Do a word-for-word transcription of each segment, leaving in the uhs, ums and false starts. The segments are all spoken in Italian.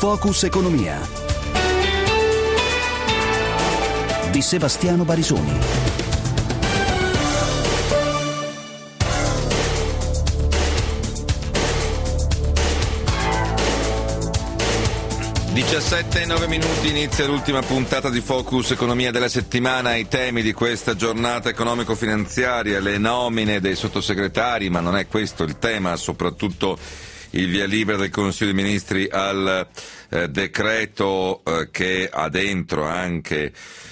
Focus Economia di Sebastiano Barisoni. diciassette e nove minuti, inizia l'ultima puntata di Focus Economia della settimana. I temi di questa giornata economico-finanziaria, le nomine dei sottosegretari, ma non è questo il tema, soprattutto il via libera del Consiglio dei Ministri al eh, decreto eh, che ha dentro anche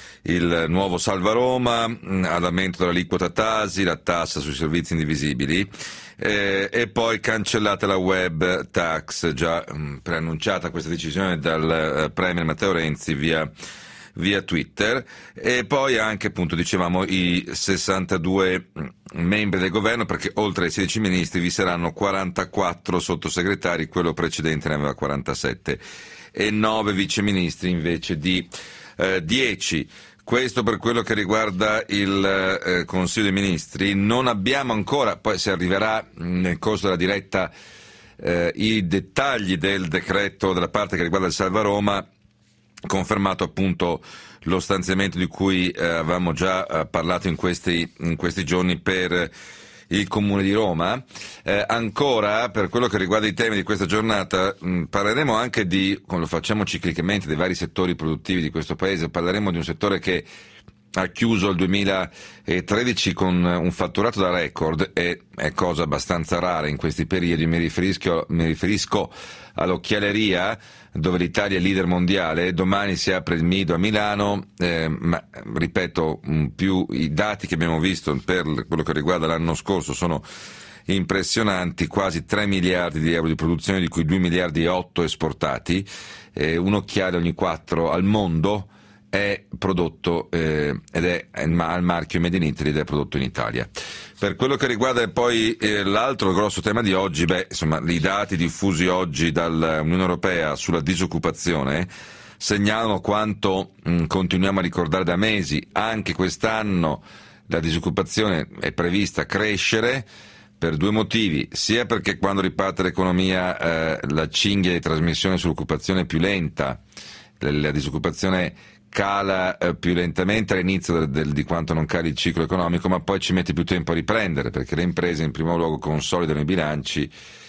il nuovo Salva Roma, mh, all'aumento dell'aliquota Tasi, la tassa sui servizi indivisibili. Eh, e poi cancellata la web tax, già mh, preannunciata questa decisione dal eh, Premier Matteo Renzi via, via Twitter, e poi anche, appunto, dicevamo, i sessantadue membri del governo, perché oltre ai sedici ministri vi saranno quarantaquattro sottosegretari, quello precedente ne aveva quarantasette, e nove viceministri invece di eh, dieci. Questo per quello che riguarda il eh, Consiglio dei Ministri. Non abbiamo ancora, poi si arriverà nel corso della diretta, eh, i dettagli del decreto della parte che riguarda il Salva Roma, confermato appunto lo stanziamento di cui eh, avevamo già eh, parlato in questi, in questi giorni per il Comune di Roma. Eh, ancora, per quello che riguarda i temi di questa giornata, mh, parleremo anche di, come lo facciamo ciclicamente, dei vari settori produttivi di questo paese. Parleremo di un settore che ha chiuso il duemilatredici con un fatturato da record, e è cosa abbastanza rara in questi periodi. Mi riferisco, mi riferisco all'occhialeria, dove l'Italia è leader mondiale. Domani si apre il Mido a Milano, eh, ma ripeto, più i dati che abbiamo visto per quello che riguarda l'anno scorso sono impressionanti: quasi tre miliardi di euro di produzione, di cui due miliardi e otto esportati, eh, un occhiale ogni quattro al mondo è prodotto eh, ed è al marchio Made in Italy ed è prodotto in Italia. Per quello che riguarda poi eh, l'altro grosso tema di oggi, beh, insomma, i dati diffusi oggi dall'Unione Europea sulla disoccupazione segnalano quanto mh, continuiamo a ricordare da mesi. Anche quest'anno la disoccupazione è prevista crescere per due motivi: sia perché quando riparte l'economia eh, la cinghia di trasmissione sull'occupazione è più lenta, la, la disoccupazione cala eh, più lentamente all'inizio del, del, di quanto non cali il ciclo economico, ma poi ci mette più tempo a riprendere, perché le imprese in primo luogo consolidano i bilanci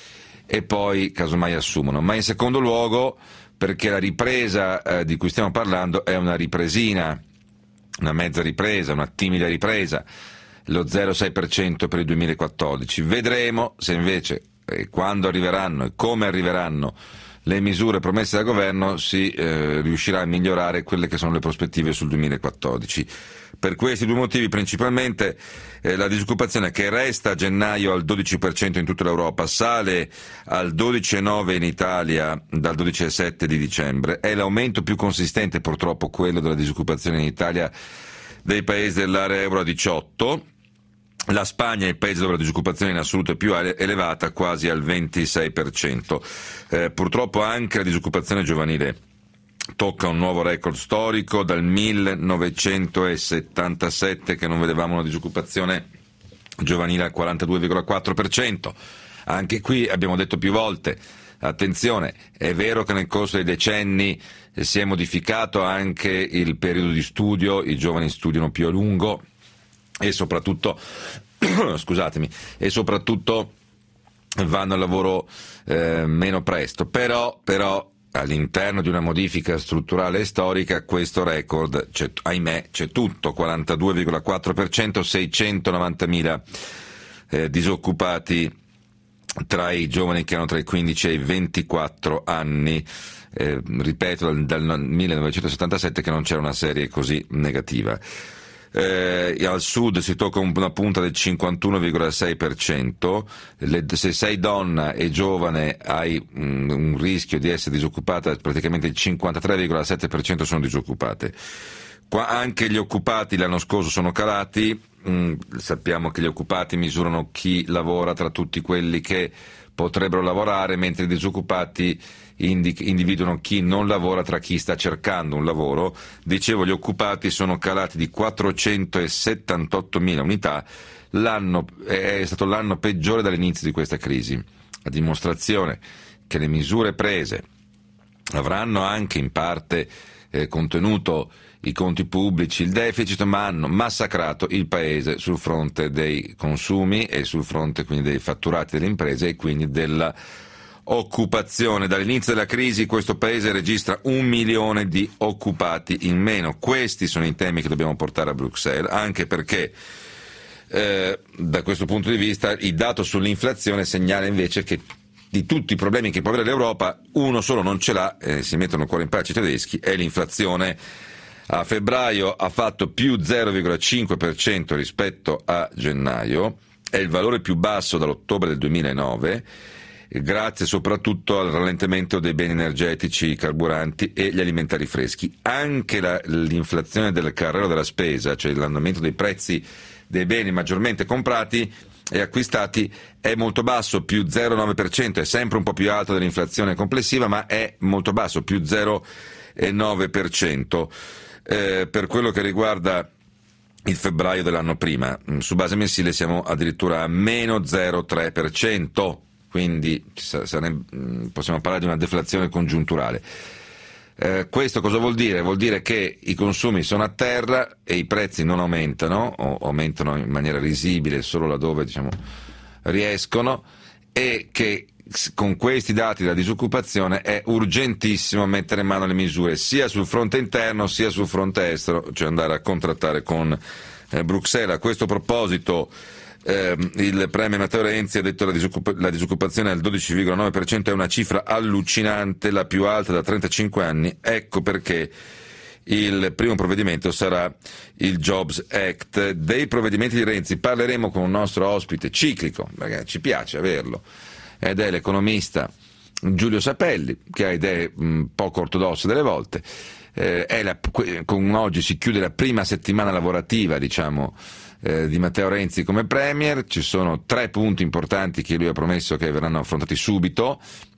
e poi casomai assumono. Ma in secondo luogo perché la ripresa eh, di cui stiamo parlando è una ripresina, una mezza ripresa, una timida ripresa, lo zero virgola sei per cento per il duemilaquattordici. Vedremo se invece eh, quando arriveranno e come arriveranno le misure promesse dal governo si eh, riuscirà a migliorare quelle che sono le prospettive sul duemilaquattordici. Per questi due motivi principalmente, eh, la disoccupazione, che resta a gennaio al dodici per cento in tutta l'Europa, sale al dodici virgola nove per cento in Italia dal dodici virgola sette per cento di dicembre. È l'aumento più consistente, purtroppo, quello della disoccupazione in Italia dei paesi dell'area euro a diciotto. La Spagna è il paese dove la disoccupazione in assoluto è più elevata, quasi al ventisei per cento. Eh, purtroppo anche la disoccupazione giovanile tocca un nuovo record storico, dal millenovecentosettantasette che non vedevamo una disoccupazione giovanile al quarantadue virgola quattro per cento. Anche qui abbiamo detto più volte, attenzione, è vero che nel corso dei decenni si è modificato anche il periodo di studio, i giovani studiano più a lungo e soprattutto scusatemi e soprattutto vanno al lavoro eh, meno presto, però, però all'interno di una modifica strutturale e storica questo record c'è, ahimè c'è tutto: quarantadue virgola quattro per cento, seicentonovantamila eh, disoccupati tra i giovani che hanno tra i quindici e i ventiquattro anni. Eh, ripeto, dal, dal millenovecentosettantasette che non c'era una serie così negativa. Eh, al sud si tocca una punta del cinquantuno virgola sei per cento. Le, se sei donna e giovane hai un, un rischio di essere disoccupata, praticamente il cinquantatré virgola sette per cento sono disoccupate. Qua anche gli occupati l'anno scorso sono calati. Mm, sappiamo che gli occupati misurano chi lavora tra tutti quelli che potrebbero lavorare, mentre i disoccupati individuano chi non lavora tra chi sta cercando un lavoro. Dicevo, gli occupati sono calati di quattrocentosettantottomila unità, l'anno è stato l'anno peggiore dall'inizio di questa crisi, a dimostrazione che le misure prese avranno anche in parte eh, contenuto i conti pubblici, il deficit, ma hanno massacrato il paese sul fronte dei consumi e sul fronte quindi dei fatturati delle imprese e quindi della occupazione. Dall'inizio della crisi questo paese registra un milione di occupati in meno. Questi sono i temi che dobbiamo portare a Bruxelles, anche perché eh, da questo punto di vista il dato sull'inflazione segnala invece che di tutti i problemi che può avere l'Europa uno solo non ce l'ha, eh, si mettono il cuore in pace i tedeschi, è l'inflazione. A febbraio ha fatto più zero virgola cinque per cento rispetto a gennaio, è il valore più basso dall'ottobre del duemilanove, grazie soprattutto al rallentamento dei beni energetici, i carburanti e gli alimentari freschi. Anche la, l'inflazione del carrello della spesa, cioè l'andamento dei prezzi dei beni maggiormente comprati e acquistati, è molto basso, più zero virgola nove per cento, è sempre un po' più alto dell'inflazione complessiva, ma è molto basso, più zero virgola nove per cento. Eh, per quello che riguarda il febbraio dell'anno prima, su base mensile siamo addirittura a meno zero virgola tre per cento, quindi sarebbe, possiamo parlare di una deflazione congiunturale. Eh, questo cosa vuol dire? Vuol dire che i consumi sono a terra e i prezzi non aumentano, o aumentano in maniera risibile solo laddove, diciamo, riescono, e che con questi dati della disoccupazione è urgentissimo mettere in mano le misure sia sul fronte interno sia sul fronte estero, cioè andare a contrattare con eh, Bruxelles. A questo proposito eh, il premier Matteo Renzi ha detto che la, disoccupa- la disoccupazione al dodici virgola nove per cento è una cifra allucinante, la più alta da trentacinque anni, ecco perché il primo provvedimento sarà il Jobs Act. Dei provvedimenti di Renzi parleremo con un nostro ospite ciclico, perché ci piace averlo, ed è l'economista Giulio Sapelli, che ha idee mh, poco ortodosse delle volte. Eh, è la, con oggi si chiude la prima settimana lavorativa, diciamo, eh, di Matteo Renzi come premier. Ci sono tre punti importanti che lui ha promesso che verranno affrontati subito,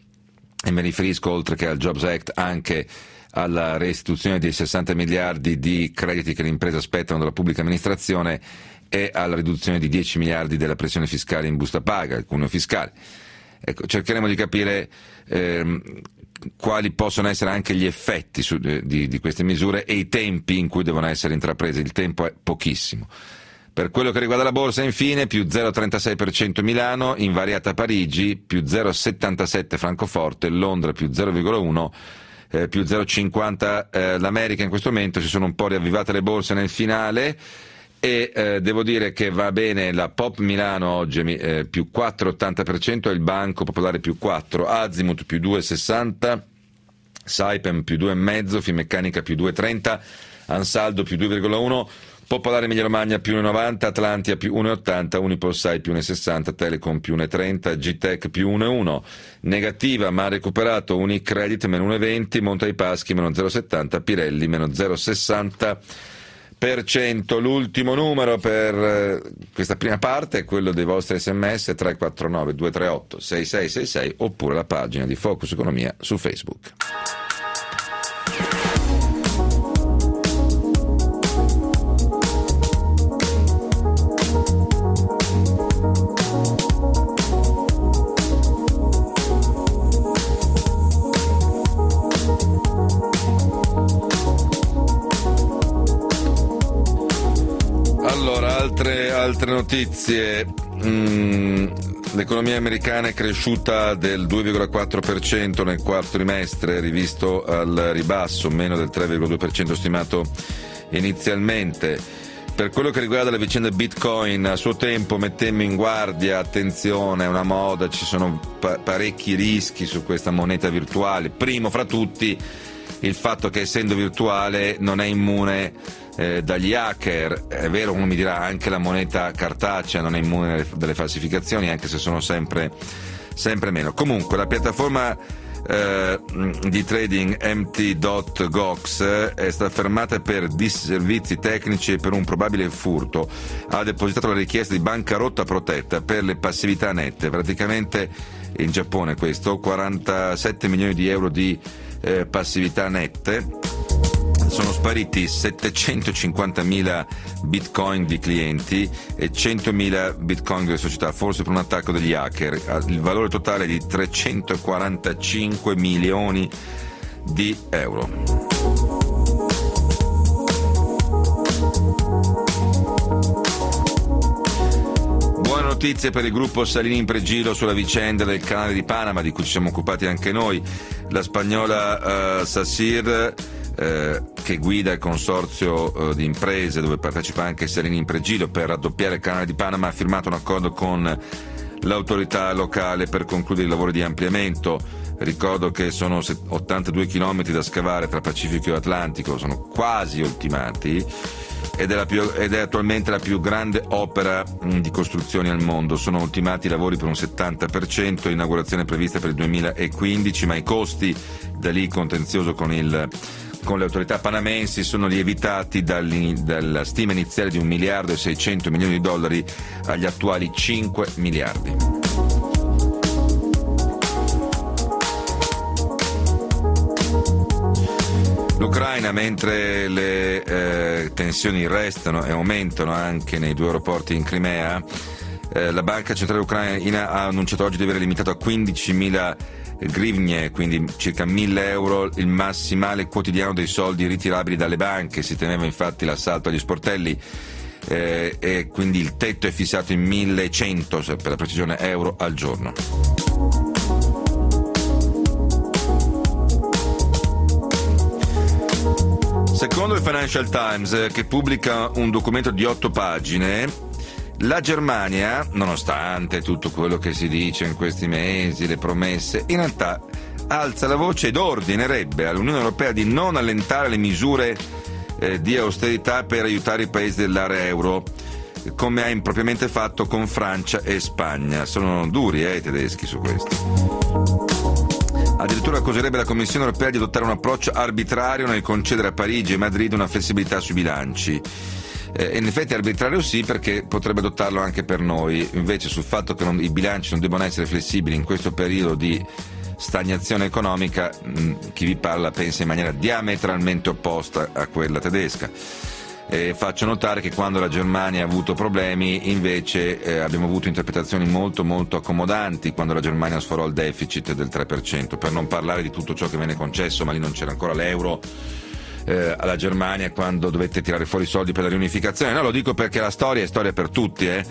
e mi riferisco, oltre che al Jobs Act, anche alla restituzione di sessanta miliardi di crediti che le imprese aspettano dalla pubblica amministrazione e alla riduzione di dieci miliardi della pressione fiscale in busta paga, il cuneo fiscale. Ecco, cercheremo di capire ehm, quali possono essere anche gli effetti su, di, di queste misure e i tempi in cui devono essere intraprese. Il tempo è pochissimo. Per quello che riguarda la borsa, infine, più zero virgola trentasei per cento Milano, invariata Parigi, più zero virgola settantasette Francoforte, Londra più zero virgola uno, eh, più zero virgola cinquanta eh, l'America. In questo momento si sono un po' riavvivate le borse nel finale, e eh, devo dire che va bene la Pop Milano oggi, eh, più quattro virgola ottanta per cento, il Banco Popolare più quattro, Azimut più due virgola sessanta, Saipem più due virgola cinque, Finmeccanica più due virgola trenta, Ansaldo più due virgola uno, Popolare Emilia Romagna più uno virgola novanta, Atlantia più uno virgola ottanta, Unipolsai più uno virgola sessanta, Telecom più uno virgola trenta, G-Tech più uno virgola uno. Negativa ma ha recuperato Unicredit meno uno virgola venti, Monte dei Paschi meno zero virgola settanta, Pirelli meno zero virgola sessanta per cento. L'ultimo numero per eh, questa prima parte è quello dei vostri sms, tre quattro nove due tre otto sei sei sei sei, oppure la pagina di Focus Economia su Facebook. Altre, altre notizie. Mm, l'economia americana è cresciuta del due virgola quattro per cento nel quarto trimestre, rivisto al ribasso, meno del tre virgola due per cento stimato inizialmente. Per quello che riguarda la vicenda Bitcoin, a suo tempo mettemmo in guardia, attenzione, è una moda, ci sono pa- parecchi rischi su questa moneta virtuale. Primo fra tutti il fatto che, essendo virtuale, non è immune Eh, dagli hacker. È vero, uno mi dirà, anche la moneta cartacea non è immune dalle falsificazioni, anche se sono sempre, sempre meno. Comunque la piattaforma eh, di trading M T punto gox è stata fermata per disservizi tecnici e per un probabile furto. Ha depositato la richiesta di bancarotta protetta per le passività nette, praticamente in Giappone questo, quarantasette milioni di euro di eh, passività nette. Sono spariti settecentocinquantamila bitcoin di clienti e centomila bitcoin delle società, forse per un attacco degli hacker. Il valore totale è di trecentoquarantacinque milioni di euro. Buone notizie per il gruppo Salini Impregilo sulla vicenda del canale di Panama, di cui ci siamo occupati anche noi. La spagnola uh, Sacyr, eh, che guida il consorzio eh, di imprese dove partecipa anche Salini Impregilo per raddoppiare il canale di Panama, ha firmato un accordo con l'autorità locale per concludere i lavori di ampliamento. Ricordo che sono ottantadue chilometri da scavare tra Pacifico e Atlantico, sono quasi ultimati ed è, la più, ed è attualmente la più grande opera mh, di costruzioni al mondo. Sono ultimati i lavori per un settanta per cento, l'inaugurazione è prevista per il duemilaquindici, ma i costi, da lì contenzioso con il con le autorità panamensi, sono lievitati dalla stima iniziale di un miliardo e seicento milioni di dollari agli attuali cinque miliardi. L'Ucraina, mentre le eh, tensioni restano e aumentano anche nei due aeroporti in Crimea, eh, la Banca Centrale Ucraina ha annunciato oggi di aver limitato a quindicimila grivnie, quindi circa mille euro, il massimale quotidiano dei soldi ritirabili dalle banche. Si temeva infatti l'assalto agli sportelli eh, e quindi il tetto è fissato in millecento, per la precisione, euro al giorno. Secondo il Financial Times, che pubblica un documento di otto pagine, la Germania, nonostante tutto quello che si dice in questi mesi, le promesse, in realtà alza la voce ed ordinerebbe all'Unione Europea di non allentare le misure eh, di austerità per aiutare i paesi dell'area euro, come ha impropriamente fatto con Francia e Spagna. Sono duri eh, i tedeschi su questo. Addirittura accuserebbe la Commissione Europea di adottare un approccio arbitrario nel concedere a Parigi e Madrid una flessibilità sui bilanci. Eh, in effetti arbitrario sì, perché potrebbe adottarlo anche per noi. Invece sul fatto che non, i bilanci non debbano essere flessibili in questo periodo di stagnazione economica, mh, chi vi parla pensa in maniera diametralmente opposta a quella tedesca. Eh, faccio notare che quando la Germania ha avuto problemi invece eh, abbiamo avuto interpretazioni molto molto accomodanti quando la Germania sforò il deficit del tre per cento, per non parlare di tutto ciò che venne concesso, ma lì non c'era ancora l'euro, eh, alla Germania quando dovette tirare fuori i soldi per la riunificazione. No, lo dico perché la storia è storia per tutti. Eh.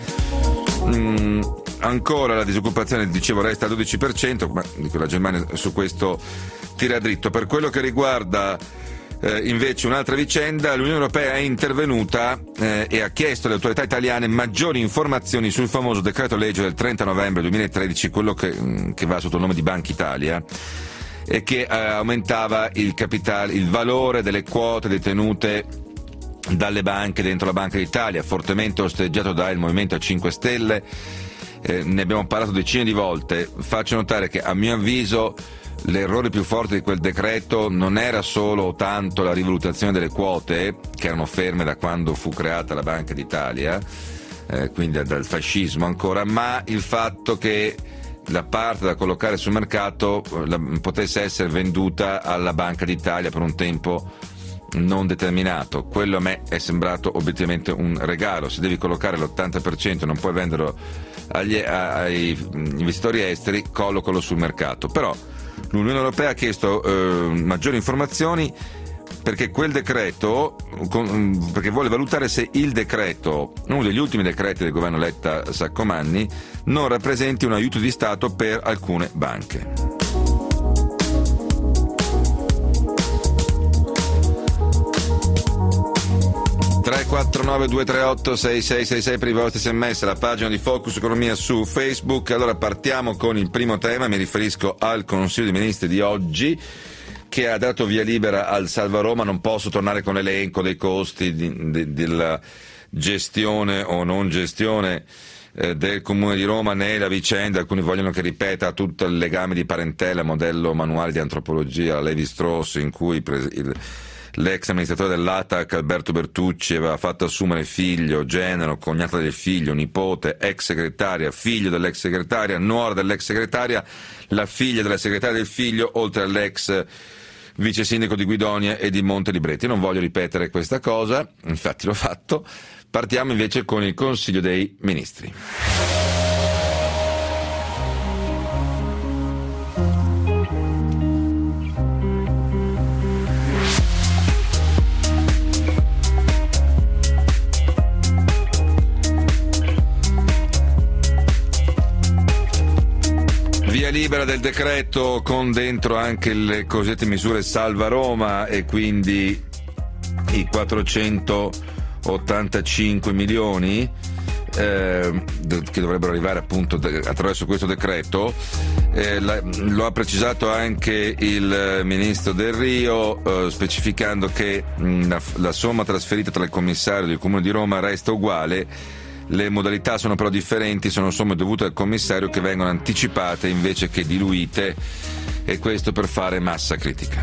Mm, ancora la disoccupazione, dicevo, resta al dodici per cento, ma dico, la Germania su questo tira dritto. Per quello che riguarda Eh, invece un'altra vicenda, l'Unione Europea è intervenuta eh, e ha chiesto alle autorità italiane maggiori informazioni sul famoso decreto legge del trenta novembre duemilatredici, quello che, mh, che va sotto il nome di Banca Italia, e che eh, aumentava il capitale, il valore delle quote detenute dalle banche dentro la Banca d'Italia, fortemente osteggiato dal Movimento cinque Stelle. Eh, ne abbiamo parlato decine di volte. Faccio notare che a mio avviso l'errore più forte di quel decreto non era solo tanto la rivalutazione delle quote, che erano ferme da quando fu creata la Banca d'Italia, eh, quindi dal fascismo ancora, ma il fatto che la parte da collocare sul mercato la, potesse essere venduta alla Banca d'Italia per un tempo non determinato. Quello a me è sembrato obiettivamente un regalo. Se devi collocare l'ottanta per cento e non puoi venderlo agli, ai investitori esteri, collocalo sul mercato. Però l'Unione Europea ha chiesto eh, maggiori informazioni perché quel decreto, con, perché vuole valutare se il decreto, uno degli ultimi decreti del governo Letta-Saccomanni, non rappresenti un aiuto di Stato per alcune banche. tre quattro nove due tre otto sei sei sei sei per i vostri sms, la pagina di Focus Economia su Facebook. Allora partiamo con il primo tema, mi riferisco al Consiglio dei Ministri di oggi, che ha dato via libera al Salva Roma. Non posso tornare con l'elenco dei costi di, di, della gestione o non gestione eh, del Comune di Roma, né la vicenda. Alcuni vogliono che ripeta tutto il legame di parentela, modello manuale di antropologia Levi-Strauss, in cui pres- il l'ex amministratore dell'A T A C Alberto Bertucci aveva fatto assumere figlio, genero, cognata del figlio, nipote, ex segretaria, figlio dell'ex segretaria, nuora dell'ex segretaria, la figlia della segretaria del figlio, oltre all'ex vice sindaco di Guidonia e di Monte Libretti. Non voglio ripetere questa cosa, infatti l'ho fatto. Partiamo invece con il Consiglio dei Ministri. libera del decreto con dentro anche le cosiddette misure salva Roma e quindi i quattrocentottantacinque milioni eh, che dovrebbero arrivare appunto de- attraverso questo decreto. Eh, la, lo ha precisato anche il ministro Del Rio, eh, specificando che mh, la, la somma trasferita tra il commissario del Comune di Roma resta uguale. Le modalità sono però differenti, sono somme dovute al commissario che vengono anticipate invece che diluite, e questo per fare massa critica.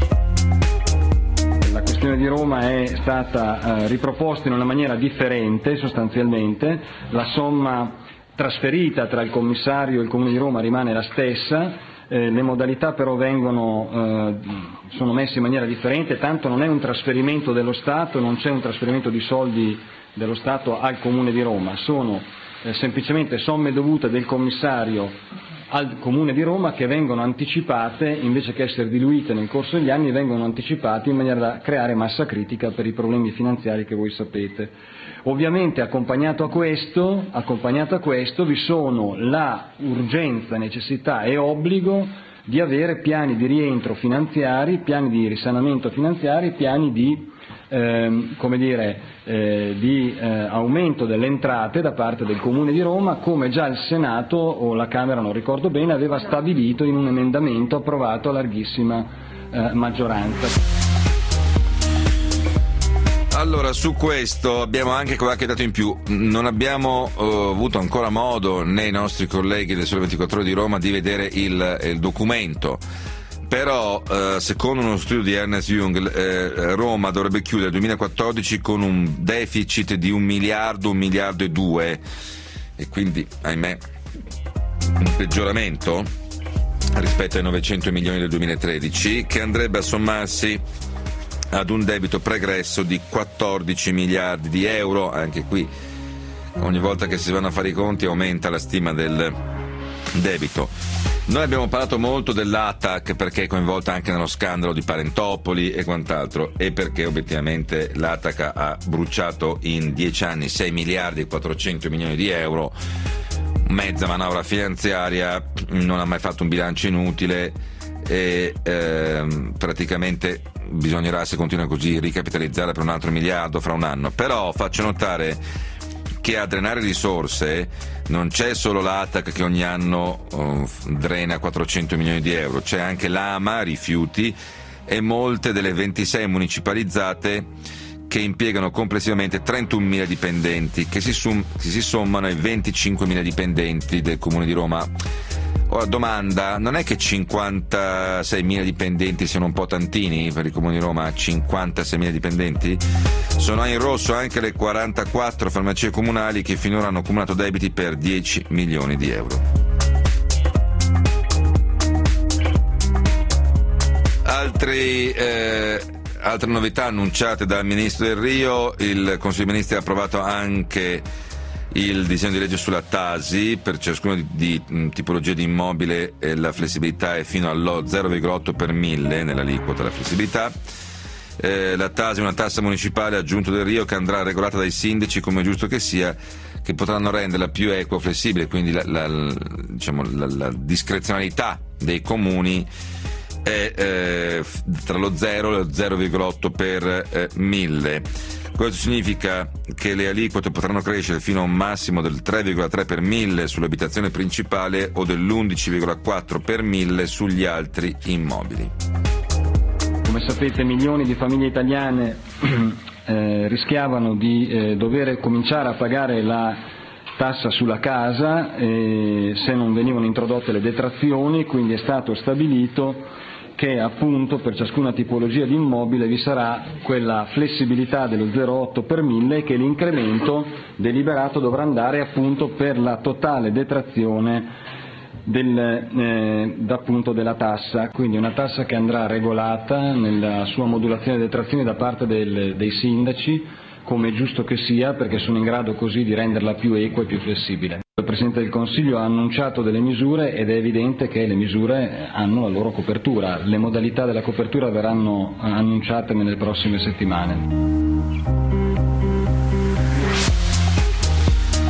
La questione di Roma è stata eh, riproposta in una maniera differente sostanzialmente, la somma trasferita tra il commissario e il Comune di Roma rimane la stessa, eh, le modalità però vengono, eh, sono messe in maniera differente, tanto non è un trasferimento dello Stato, non c'è un trasferimento di soldi dello Stato al Comune di Roma, sono eh, semplicemente somme dovute del commissario al Comune di Roma che vengono anticipate, invece che essere diluite nel corso degli anni, vengono anticipate in maniera da creare massa critica per i problemi finanziari che voi sapete. Ovviamente accompagnato a questo, accompagnato a questo vi sono la urgenza, necessità e obbligo di avere piani di rientro finanziari, piani di risanamento finanziari, piani di Eh, come dire, eh, di eh, aumento delle entrate da parte del Comune di Roma, come già il Senato o la Camera, non ricordo bene, aveva stabilito in un emendamento approvato a larghissima eh, maggioranza. Allora, su questo abbiamo anche qualche dato in più. Non abbiamo uh, avuto ancora modo, né i nostri colleghi del Sole ventiquattro Ore di Roma, di vedere il, il documento. Però, eh, secondo uno studio di Ernst Young, eh, Roma dovrebbe chiudere il duemilaquattordici con un deficit di un miliardo, un miliardo e due, e quindi, ahimè, un peggioramento rispetto ai novecento milioni del duemilatredici, che andrebbe a sommarsi ad un debito pregresso di quattordici miliardi di euro. Anche qui, ogni volta che si vanno a fare i conti, aumenta la stima del debito. Noi abbiamo parlato molto dell'A T A C perché è coinvolta anche nello scandalo di Parentopoli e quant'altro, e perché obiettivamente l'A T A C ha bruciato in dieci anni sei miliardi e quattrocento milioni di euro, mezza manovra finanziaria, non ha mai fatto un bilancio inutile e ehm, praticamente bisognerà, se continua così, ricapitalizzare per un altro miliardo fra un anno. Però faccio notare che a drenare risorse non c'è solo l'A T A C che ogni anno uh, drena quattrocento milioni di euro, c'è anche l'Ama, rifiuti, e molte delle ventisei municipalizzate che impiegano complessivamente trentunomila dipendenti, che si, sum- che si sommano ai venticinquemila dipendenti del Comune di Roma. Ora, domanda, non è che cinquantaseimila dipendenti siano un po' tantini per il Comune di Roma? cinquantaseimila dipendenti? Sono in rosso anche le quarantaquattro farmacie comunali che finora hanno accumulato debiti per dieci milioni di euro. Altri, eh, altre novità annunciate dal Ministro Del Rio: il Consiglio dei Ministri ha approvato anche il disegno di legge sulla Tasi. Per ciascuna di, di mh, tipologia di immobile eh, la flessibilità è fino allo zero virgola otto per mille nell'aliquota la flessibilità. Eh, la Tasi è una tassa municipale, aggiunto Del Rio, che andrà regolata dai sindaci, come è giusto che sia, che potranno renderla più equa e flessibile, quindi la, la, la, diciamo, la, la discrezionalità dei comuni è eh, tra lo zero e lo zero virgola otto per eh, mille. Questo significa che le aliquote potranno crescere fino a un massimo del tre virgola tre per mille sull'abitazione principale o dell'undici virgola quattro per mille sugli altri immobili. Come sapete, milioni di famiglie italiane eh, rischiavano di eh, dover cominciare a pagare la tassa sulla casa eh, se non venivano introdotte le detrazioni, quindi è stato stabilito che appunto per ciascuna tipologia di immobile vi sarà quella flessibilità dello zero virgola otto per mille e che l'incremento deliberato dovrà andare appunto per la totale detrazione del, eh, appunto della tassa, quindi una tassa che andrà regolata nella sua modulazione di detrazione da parte del, dei sindaci, come è giusto che sia, perché sono in grado così di renderla più equa e più flessibile. Il Presidente del Consiglio ha annunciato delle misure ed è evidente che le misure hanno la loro copertura. Le modalità della copertura verranno annunciate nelle prossime settimane.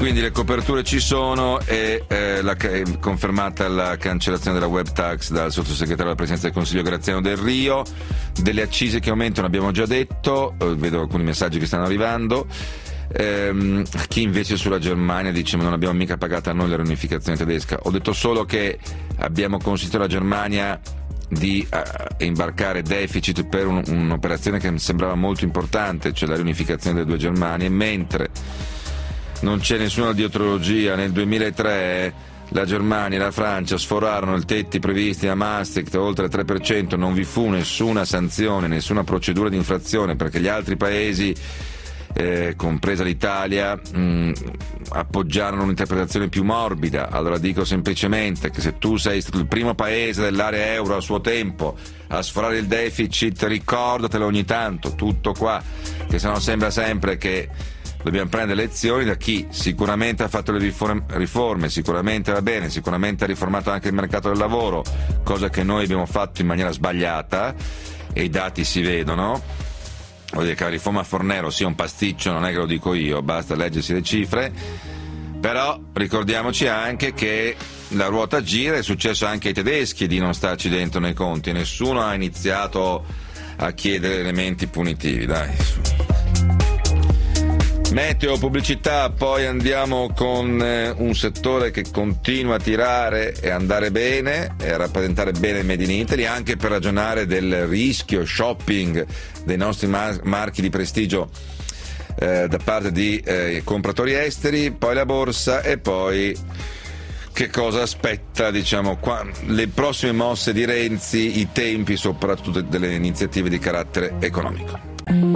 quindi le coperture ci sono e eh, la, è confermata la cancellazione della web tax dal sottosegretario alla presidenza del Consiglio Graziano Del Rio. Delle accise che aumentano abbiamo già detto, eh, vedo alcuni messaggi che stanno arrivando. Ehm, chi invece sulla Germania dice ma non abbiamo mica pagata noi la riunificazione tedesca. Ho detto solo che abbiamo consentito alla Germania di uh, imbarcare deficit per un, un'operazione che mi sembrava molto importante, cioè la riunificazione delle due Germanie, mentre non c'è nessuna dietrologia. Nel duemilatré la Germania e la Francia sforarono i tetti previsti a Maastricht oltre il tre per cento, non vi fu nessuna sanzione, nessuna procedura di infrazione perché gli altri paesi, Eh, compresa l'Italia, mh, appoggiarono un'interpretazione più morbida. Allora dico semplicemente che se tu sei stato il primo paese dell'area euro a suo tempo a sforare il deficit, ricordatelo ogni tanto, tutto qua, che sennò sembra sempre che dobbiamo prendere lezioni da chi sicuramente ha fatto le riforme, riforme, sicuramente va bene, sicuramente ha riformato anche il mercato del lavoro, cosa che noi abbiamo fatto in maniera sbagliata e i dati si vedono. Vuol dire che la riforma Fornero sia un pasticcio, non è che lo dico io, basta leggersi le cifre, però ricordiamoci anche che la ruota gira, è successo anche ai tedeschi di non starci dentro nei conti, nessuno ha iniziato a chiedere elementi punitivi, dai. Meteo, pubblicità, poi andiamo con eh, un settore che continua a tirare e andare bene e a rappresentare bene il Made in Italy, anche per ragionare del rischio shopping dei nostri mar- marchi di prestigio eh, da parte di eh, compratori esteri, poi la borsa e poi che cosa aspetta, diciamo, qua, le prossime mosse di Renzi, i tempi soprattutto delle iniziative di carattere economico.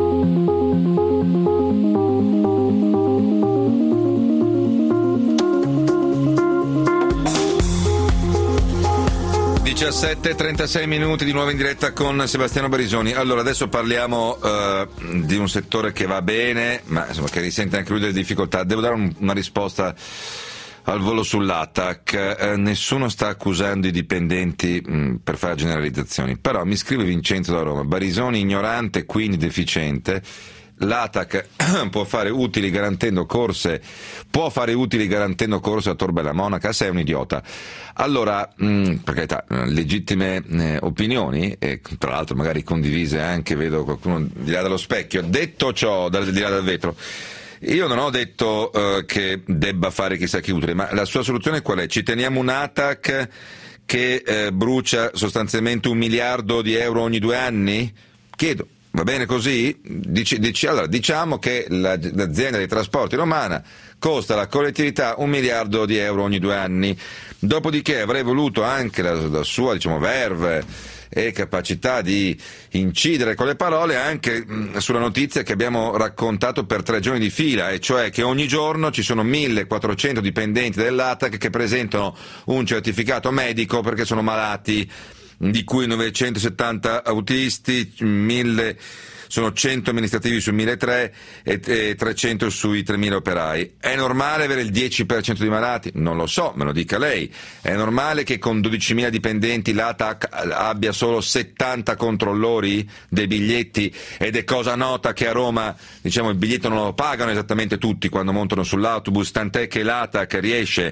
diciassette e trentasei minuti di nuovo in diretta con Sebastiano Barisoni. Allora adesso parliamo uh, di un settore che va bene, ma insomma che risente anche lui delle difficoltà. Devo dare un, una risposta al volo sull'A T A C. Uh, nessuno sta accusando i dipendenti mh, per fare generalizzazioni, però mi scrive Vincenzo da Roma: Barisoni ignorante, quindi deficiente. L'A T A C può fare utili garantendo corse, può fare utili garantendo corse a Torbella Monaca, sei un idiota. Allora, mh, per carità, legittime eh, opinioni, e tra l'altro magari condivise anche, vedo qualcuno di là dallo specchio. Detto ciò, da, di là dal vetro, io non ho detto uh, che debba fare chissà che utile, ma la sua soluzione qual è? Ci teniamo un A T A C che eh, brucia sostanzialmente un miliardo di euro ogni due anni? Chiedo. Va bene così? Dici, dici, allora, diciamo che la, l'azienda dei trasporti romana costa alla collettività un miliardo di euro ogni due anni. Dopodiché avrei voluto anche la, la sua, diciamo, verve e capacità di incidere con le parole anche mh, sulla notizia che abbiamo raccontato per tre giorni di fila, e cioè che ogni giorno ci sono millequattrocento dipendenti dell'A T A C che presentano un certificato medico perché sono malati, di cui novecentosettanta autisti, mille sono cento amministrativi su milletrecento e, e trecento sui tremila operai. È normale avere il dieci per cento di malati? Non lo so, me lo dica lei. È normale che con dodicimila dipendenti l'A T A C abbia solo settanta controllori dei biglietti, ed è cosa nota che a Roma, diciamo, il biglietto non lo pagano esattamente tutti quando montano sull'autobus, tant'è che l'A T A C riesce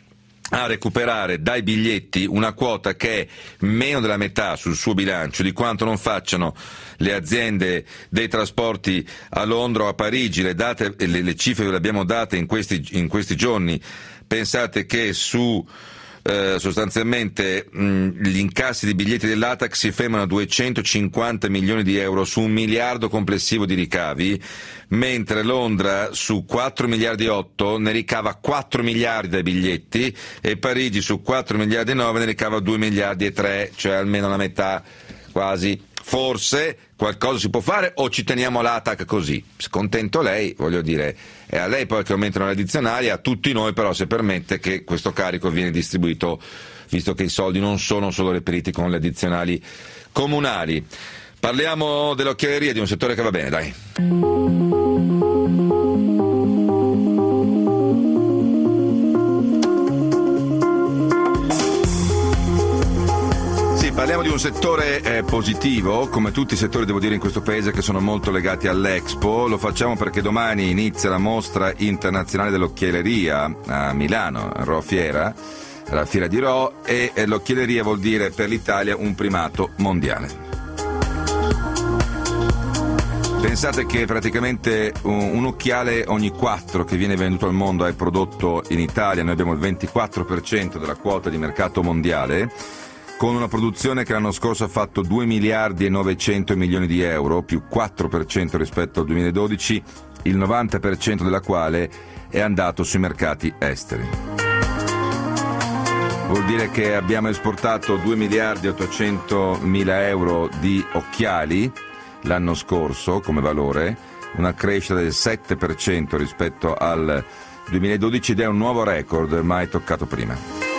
a recuperare dai biglietti una quota che è meno della metà sul suo bilancio di quanto non facciano le aziende dei trasporti a Londra o a Parigi. Le, date, le, le cifre le abbiamo date in questi, in questi giorni. Pensate che su eh, sostanzialmente mh, gli incassi di biglietti dell'A T A C si fermano a duecentocinquanta milioni di euro su un miliardo complessivo di ricavi, mentre Londra su quattro miliardi e otto ne ricava quattro miliardi dai biglietti, e Parigi su quattro miliardi e nove ne ricava due miliardi e tre, cioè almeno la metà quasi. Forse qualcosa si può fare, o ci teniamo l'A T A C così? Scontento lei, voglio dire, è a lei poi che aumentano le addizionali, a tutti noi però se permette che questo carico viene distribuito, visto che i soldi non sono solo reperiti con le addizionali comunali. Parliamo dell'occhialeria, di un settore che va bene, dai. Parliamo Parliamo di un settore eh, positivo, come tutti i settori devo dire in questo paese che sono molto legati all'Expo. Lo facciamo perché domani inizia la mostra internazionale dell'occhialeria a Milano, a Rho Fiera, la fiera di Rho, e eh, l'occhialeria vuol dire per l'Italia un primato mondiale. Pensate che praticamente un, un occhiale ogni quattro che viene venduto al mondo è prodotto in Italia. Noi abbiamo il ventiquattro per cento della quota di mercato mondiale, con una produzione che l'anno scorso ha fatto due miliardi e novecento milioni di euro, più quattro per cento rispetto al duemiladodici, il novanta per cento della quale è andato sui mercati esteri. Vuol dire che abbiamo esportato due miliardi e ottocento mila euro di occhiali l'anno scorso come valore, una crescita del sette per cento rispetto al duemiladodici, ed è un nuovo record mai toccato prima.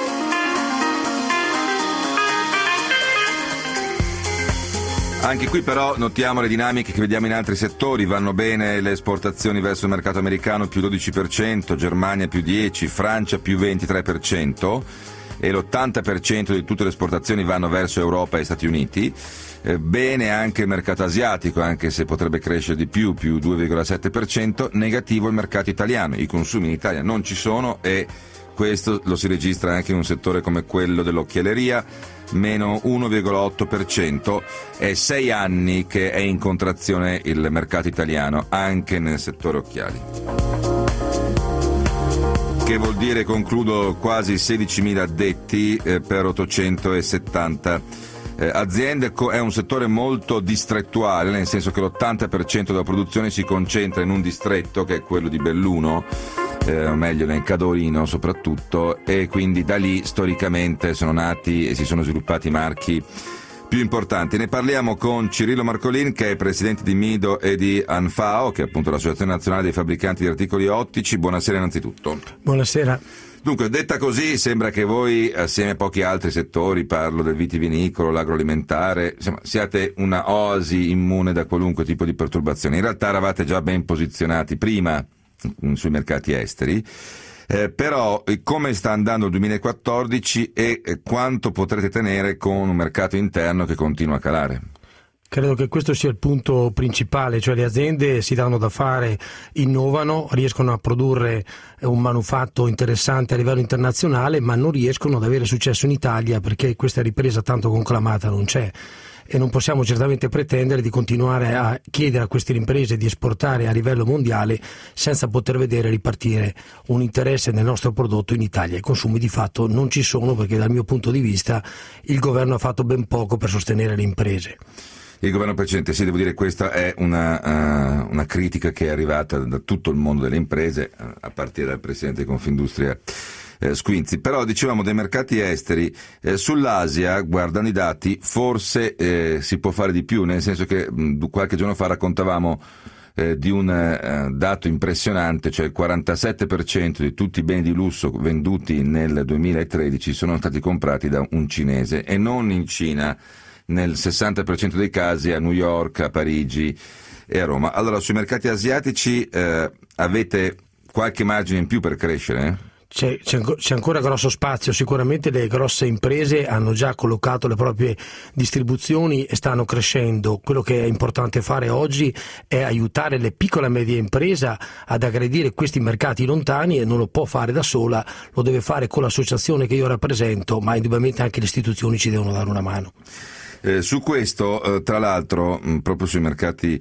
Anche qui però notiamo le dinamiche che vediamo in altri settori. Vanno bene le esportazioni verso il mercato americano, più dodici per cento, Germania più dieci per cento, Francia più ventitré per cento, e l'ottanta per cento di tutte le esportazioni vanno verso Europa e Stati Uniti. Eh, bene anche il mercato asiatico, anche se potrebbe crescere di più, più due virgola sette per cento. Negativo il mercato italiano, i consumi in Italia non ci sono, e questo lo si registra anche in un settore come quello dell'occhialeria, meno uno virgola otto per cento. È sei anni che è in contrazione il mercato italiano anche nel settore occhiali, che vuol dire, concludo, quasi sedicimila addetti eh, per ottocentosettanta eh, aziende. È un settore molto distrettuale, nel senso che l'ottanta per cento della produzione si concentra in un distretto, che è quello di Belluno, eh, o meglio nel Cadorino soprattutto, e quindi da lì storicamente sono nati e si sono sviluppati marchi più importanti. Ne parliamo con Cirillo Marcolin, che è presidente di Mido e di Anfao, che è appunto l'Associazione Nazionale dei Fabbricanti di Articoli Ottici. Buonasera innanzitutto. Buonasera. Dunque, detta così, sembra che voi, assieme a pochi altri settori, parlo del vitivinicolo, l'agroalimentare, insomma, siate una oasi immune da qualunque tipo di perturbazione. In realtà eravate già ben posizionati prima sui mercati esteri. Eh, però come sta andando il duemilaquattordici e eh, quanto potrete tenere con un mercato interno che continua a calare? Credo che questo sia il punto principale, cioè le aziende si danno da fare, innovano, riescono a produrre un manufatto interessante a livello internazionale, ma non riescono ad avere successo in Italia perché questa ripresa tanto conclamata non c'è. E non possiamo certamente pretendere di continuare a chiedere a queste imprese di esportare a livello mondiale senza poter vedere ripartire un interesse nel nostro prodotto in Italia. I consumi di fatto non ci sono, perché dal mio punto di vista il governo ha fatto ben poco per sostenere le imprese. Il governo precedente, sì, devo dire, questa è una, uh, una critica che è arrivata da tutto il mondo delle imprese, a partire dal presidente di Confindustria Eh, Squinzi. Però dicevamo dei mercati esteri, eh, sull'Asia, guardando i dati, forse eh, si può fare di più, nel senso che mh, qualche giorno fa raccontavamo eh, di un eh, dato impressionante, cioè il quarantasette per cento di tutti i beni di lusso venduti nel duemilatredici sono stati comprati da un cinese, e non in Cina, nel sessanta per cento dei casi a New York, a Parigi e a Roma. Allora, sui mercati asiatici eh, avete qualche margine in più per crescere? Eh? C'è, c'è, c'è ancora grosso spazio. Sicuramente le grosse imprese hanno già collocato le proprie distribuzioni e stanno crescendo. Quello che è importante fare oggi è aiutare le piccole e medie imprese ad aggredire questi mercati lontani, e non lo può fare da sola, lo deve fare con l'associazione che io rappresento, ma indubbiamente anche le istituzioni ci devono dare una mano. Eh, su questo, eh, tra l'altro, mh, proprio sui mercati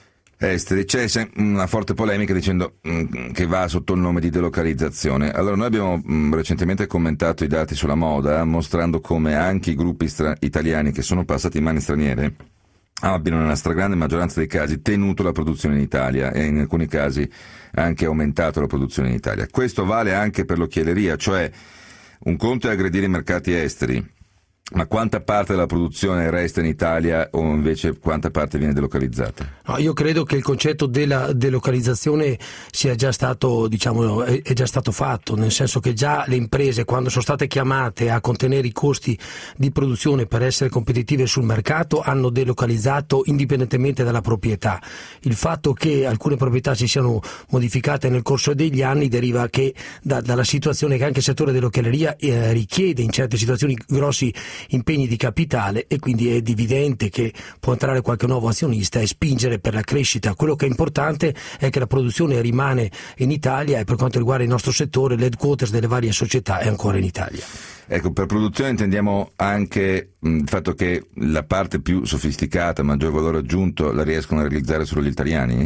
esteri c'è una forte polemica dicendo mh, che va sotto il nome di delocalizzazione. Allora, noi abbiamo mh, recentemente commentato i dati sulla moda, mostrando come anche i gruppi stra- italiani che sono passati in mani straniere abbiano, nella stragrande maggioranza dei casi, tenuto la produzione in Italia, e in alcuni casi anche aumentato la produzione in Italia. Questo vale anche per l'occhialeria, cioè un conto è aggredire i mercati esteri, ma quanta parte della produzione resta in Italia, o invece quanta parte viene delocalizzata? No, io credo che il concetto della delocalizzazione sia già stato, diciamo, è, è già stato fatto, nel senso che già le imprese, quando sono state chiamate a contenere i costi di produzione per essere competitive sul mercato, hanno delocalizzato indipendentemente dalla proprietà. Il fatto che alcune proprietà si siano modificate nel corso degli anni deriva che da, dalla situazione che anche il settore dell'occhialeria eh, richiede in certe situazioni grossi impegni di capitale, e quindi è evidente che può entrare qualche nuovo azionista e spingere per la crescita. Quello che è importante è che la produzione rimane in Italia, e per quanto riguarda il nostro settore l'headquarters delle varie società è ancora in Italia. Ecco, per produzione intendiamo anche mh, il fatto che la parte più sofisticata, maggior valore aggiunto, la riescono a realizzare solo gli italiani?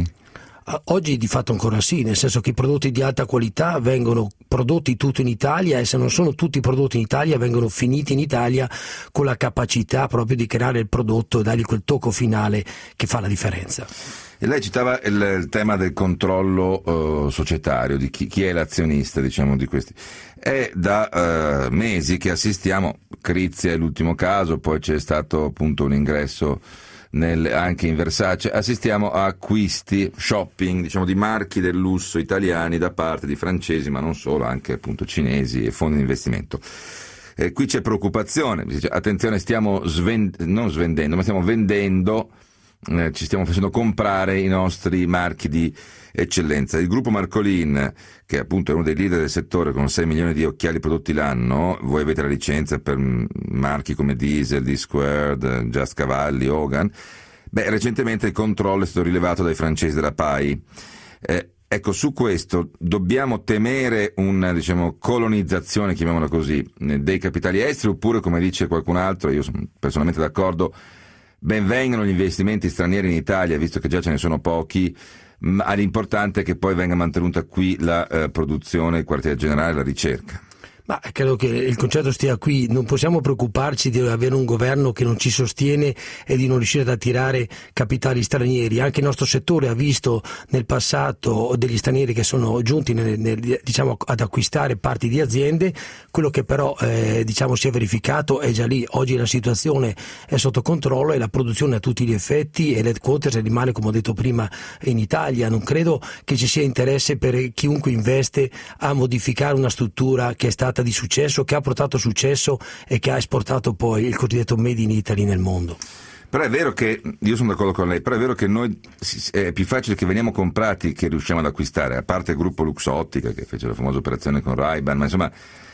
Oggi di fatto ancora sì, nel senso che i prodotti di alta qualità vengono prodotti tutto in Italia, e se non sono tutti prodotti in Italia vengono finiti in Italia, con la capacità proprio di creare il prodotto e dargli quel tocco finale che fa la differenza. E lei citava il, il tema del controllo uh, societario, di chi, chi è l'azionista, diciamo, di questi. È da uh, mesi che assistiamo, Crizia è l'ultimo caso, poi c'è stato appunto un ingresso nel, anche in Versace, assistiamo a acquisti, shopping, diciamo, di marchi del lusso italiani da parte di francesi, ma non solo, anche appunto cinesi e fondi di investimento. Eh, qui c'è preoccupazione, attenzione, stiamo svend- non svendendo, ma stiamo vendendo, eh, ci stiamo facendo comprare i nostri marchi di eccellenza. Il gruppo Marcolin, che appunto è uno dei leader del settore con sei milioni di occhiali prodotti l'anno, voi avete la licenza per marchi come Diesel, D-Squared, Just Cavalli, Hogan, beh, recentemente il controllo è stato rilevato dai francesi della P A I. Eh, ecco, su questo dobbiamo temere una, diciamo, colonizzazione, chiamiamola così, dei capitali esteri, oppure, come dice qualcun altro, io sono personalmente d'accordo, ben vengano gli investimenti stranieri in Italia, visto che già ce ne sono pochi, ma l'importante è che poi venga mantenuta qui la eh, produzione, il quartier generale, la ricerca. Ma credo che il concetto stia qui, non possiamo preoccuparci di avere un governo che non ci sostiene e di non riuscire ad attirare capitali stranieri. Anche il nostro settore ha visto nel passato degli stranieri che sono giunti nel, nel, diciamo, ad acquistare parti di aziende. Quello che però eh, diciamo si è verificato è già lì. Oggi la situazione è sotto controllo e la produzione a tutti gli effetti, e l'headquarters rimane, come ho detto prima, in Italia. Non credo che ci sia interesse per chiunque investe a modificare una struttura che è stata di successo, che ha portato successo e che ha esportato poi il cosiddetto Made in Italy nel mondo. Però è vero che, io sono d'accordo con lei, però è vero che noi è più facile che veniamo comprati che riusciamo ad acquistare, a parte il gruppo Luxottica che fece la famosa operazione con Ray-Ban, ma insomma,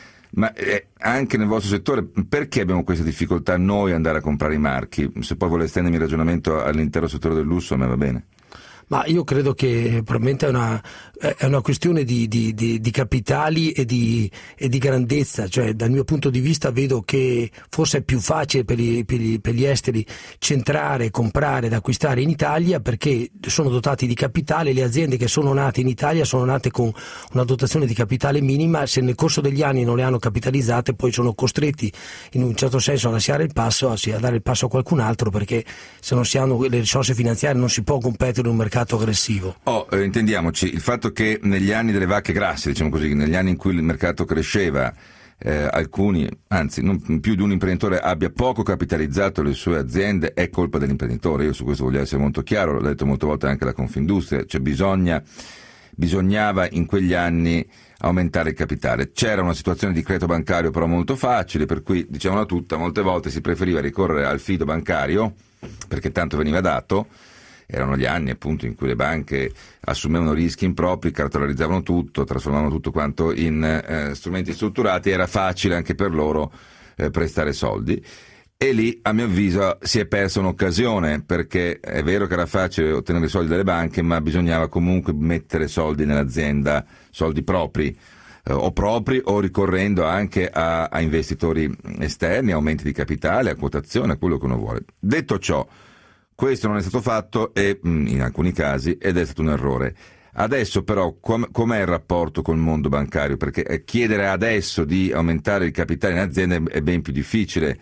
ma eh, anche nel vostro settore perché abbiamo questa difficoltà noi ad andare a comprare i marchi? Se poi vuole estendermi il ragionamento all'intero settore del lusso, a me va bene. Ma io credo che probabilmente è una, è una questione di, di, di, di capitali e di, e di grandezza, cioè dal mio punto di vista vedo che forse è più facile per gli, per gli, per gli esteri centrare, comprare ed acquistare in Italia, perché sono dotati di capitale. Le aziende che sono nate in Italia sono nate con una dotazione di capitale minima, se nel corso degli anni non le hanno capitalizzate poi sono costretti in un certo senso a lasciare il passo, a dare il passo a qualcun altro, perché se non si hanno le risorse finanziarie non si può competere in un mercato aggressivo. Oh, eh, intendiamoci, il fatto che negli anni delle vacche grasse, diciamo così, negli anni in cui il mercato cresceva, eh, alcuni, anzi non più di un imprenditore abbia poco capitalizzato le sue aziende, è colpa dell'imprenditore. Io su questo voglio essere molto chiaro, l'ho detto molte volte anche alla Confindustria, cioè bisogna, bisognava in quegli anni aumentare il capitale. C'era una situazione di credito bancario però molto facile, per cui, diciamola tutta, molte volte si preferiva ricorrere al fido bancario perché tanto veniva dato. Erano gli anni appunto in cui le banche assumevano rischi impropri, cartolarizzavano tutto, trasformavano tutto quanto in eh, strumenti strutturati, era facile anche per loro eh, prestare soldi. E lì, a mio avviso, si è persa un'occasione, perché è vero che era facile ottenere soldi dalle banche, ma bisognava comunque mettere soldi nell'azienda, soldi propri, eh, o propri o ricorrendo anche a, a investitori esterni, aumenti di capitale, a quotazione, a quello che uno vuole. Detto ciò, questo non è stato fatto e, in alcuni casi, ed è stato un errore. Adesso però com- com'è il rapporto col mondo bancario? Perché chiedere adesso di aumentare il capitale in azienda è ben più difficile.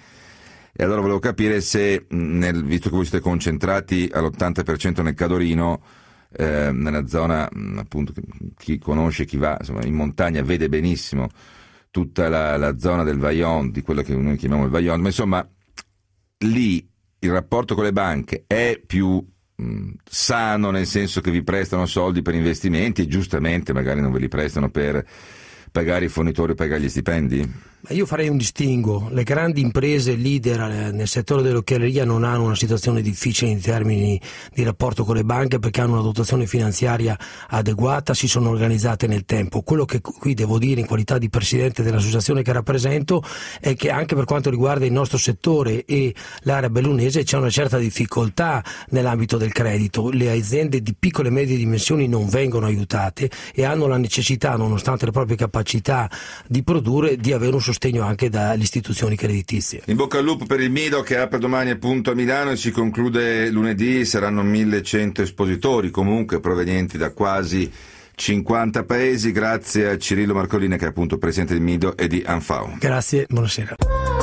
E allora volevo capire se, nel, visto che voi siete concentrati all'ottanta per cento nel Cadorino, eh, nella zona, appunto, chi conosce, chi va insomma, in montagna vede benissimo tutta la, la zona del Vajont, di quello che noi chiamiamo il Vajont, ma insomma lì il rapporto con le banche è più mh, sano, nel senso che vi prestano soldi per investimenti e giustamente magari non ve li prestano per pagare i fornitori o pagare gli stipendi? Io farei un distinguo. Le grandi imprese leader nel settore dell'occhialeria non hanno una situazione difficile in termini di rapporto con le banche perché hanno una dotazione finanziaria adeguata, si sono organizzate nel tempo. Quello che qui devo dire in qualità di presidente dell'associazione che rappresento è che anche per quanto riguarda il nostro settore e l'area bellunese c'è una certa difficoltà nell'ambito del credito. Le aziende di piccole e medie dimensioni non vengono aiutate e hanno la necessità, nonostante le proprie capacità di produrre, di avere un sostegno anche dalle istituzioni creditizie. In bocca al lupo per il Mido che apre domani appunto a Milano e si conclude lunedì. Saranno millecento espositori comunque provenienti da quasi cinquanta paesi. Grazie a Cirillo Marcolina che è appunto presidente del Mido e di Anfao. Grazie, buonasera.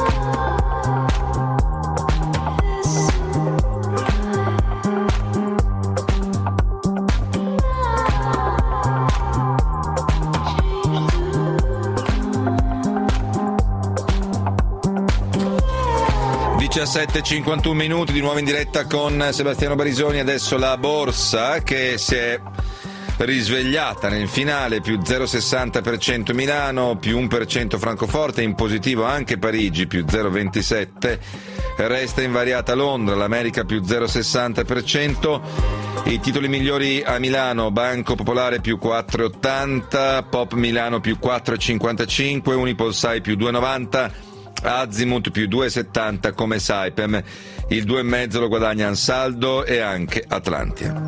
diciassette e cinquantuno minuti, di nuovo in diretta con Sebastiano Barisoni. Adesso la borsa che si è risvegliata nel finale, più zero virgola sessanta per cento Milano, più uno per cento Francoforte, in positivo anche Parigi, più zero virgola ventisette, resta invariata Londra, l'America più zero virgola sessanta per cento. I titoli migliori a Milano: Banco Popolare più quattro virgola ottanta, Pop Milano più quattro virgola cinquantacinque, Unipolsai più due virgola novanta, Azimut più due virgola settanta come Saipem. Il due virgola cinque lo guadagna Ansaldo e anche Atlantia.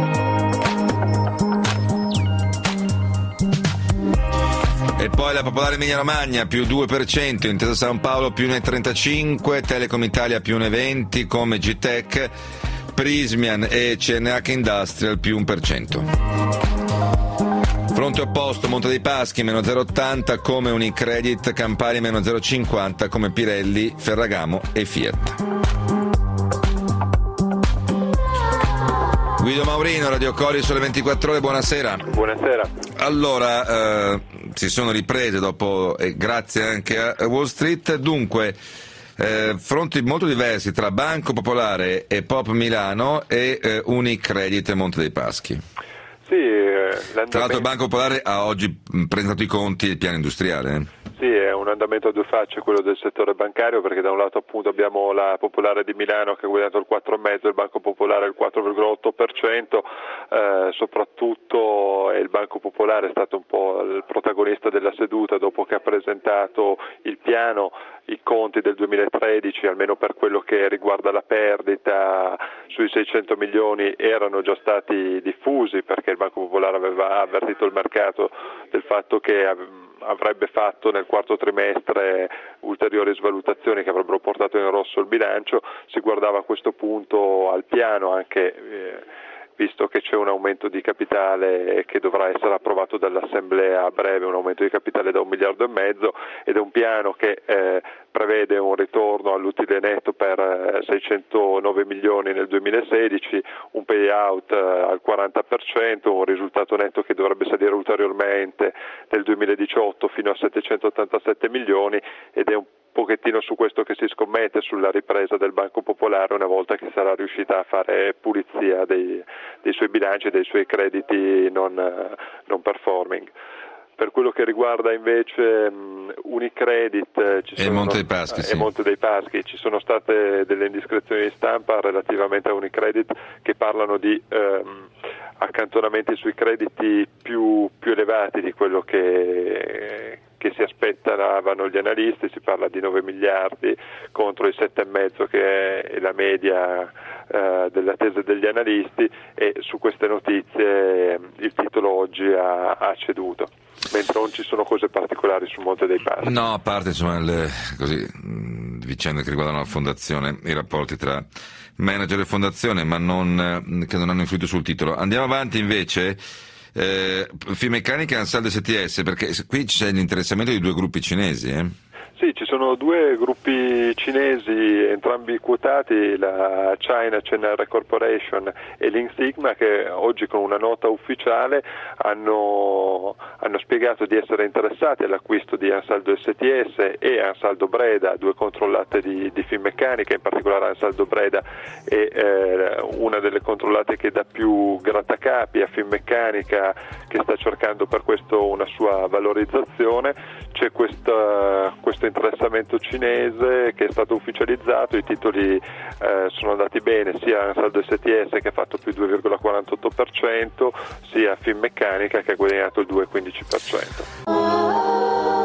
E poi la Popolare Emilia Romagna più due per cento, Intesa San Paolo più uno virgola trentacinque, Telecom Italia più uno virgola venti come G-Tech, Prismian e C N H Industrial più uno per cento. Fronte opposto, Monte dei Paschi meno zero virgola ottanta come Unicredit, Campari meno zero virgola cinquanta come Pirelli, Ferragamo e Fiat. Guido Maurino, Radio Cori sulle ventiquattro ore, buonasera. Buonasera. Allora, eh, si sono riprese dopo, e grazie anche a Wall Street, dunque eh, fronti molto diversi tra Banco Popolare e Pop Milano e eh, Unicredit e Monte dei Paschi. Sì, eh, tra l'altro il Banco Popolare ha oggi presentato i conti e il piano industriale. Eh? Sì, è un andamento a due facce quello del settore bancario, perché da un lato appunto abbiamo la Popolare di Milano che ha guadagnato il quattro virgola cinque, il Banco Popolare il quattro virgola otto per cento, eh, soprattutto il Banco Popolare è stato un po' il protagonista della seduta dopo che ha presentato il piano. I conti del duemilatredici, almeno per quello che riguarda la perdita, sui seicento milioni erano già stati diffusi, perché il Banco Popolare aveva avvertito il mercato del fatto che avrebbe fatto nel quarto trimestre ulteriori svalutazioni che avrebbero portato in rosso il bilancio. Si guardava a questo punto al piano, anche eh, visto che c'è un aumento di capitale che dovrà essere approvato dall'Assemblea a breve, un aumento di capitale da un miliardo e mezzo, ed è un piano che eh, prevede un ritorno all'utile netto per eh, seicentonove milioni nel duemilasedici, un payout eh, al quaranta per cento, un risultato netto che dovrebbe salire ulteriormente nel duemiladiciotto fino a settecentottantasette milioni, ed è un pochettino su questo che si scommette, sulla ripresa del Banco Popolare una volta che sarà riuscita a fare pulizia dei, dei suoi bilanci e dei suoi crediti non, non performing. Per quello che riguarda invece um, Unicredit ci sono, e Monte dei Paschi, eh, sì. e Monte dei Paschi ci sono state delle indiscrezioni di stampa relativamente a Unicredit che parlano di um, accantonamenti sui crediti più, più elevati di quello che, che si aspettavano gli analisti. Si parla di nove miliardi contro i sette e mezzo che è la media eh, dell'attesa degli analisti, e su queste notizie il titolo oggi ha, ha ceduto, mentre non ci sono cose particolari sul Monte dei Paschi. No, a parte insomma le così, vicende che riguardano la fondazione, i rapporti tra manager e fondazione, ma non, che non hanno influito sul titolo. Andiamo avanti invece. Eh, Finmeccanica e Ansaldo S T S, perché qui c'è l'interessamento di due gruppi cinesi, eh? Sì, Sì, ci sono due gruppi cinesi, entrambi quotati, la China Chennai Corporation e Lean Sigma, che oggi con una nota ufficiale hanno, hanno spiegato di essere interessati all'acquisto di Ansaldo S T S e Ansaldo Breda, due controllate di, di Finmeccanica, in particolare Ansaldo Breda è eh, una delle controllate che dà più grattacapi a Finmeccanica, che sta cercando per questo una sua valorizzazione. C'è questa, questo interessamento cinese che è stato ufficializzato, i titoli eh, sono andati bene sia Ansaldo S T S che ha fatto più due virgola quarantotto per cento, sia Finmeccanica che ha guadagnato il due virgola quindici per cento.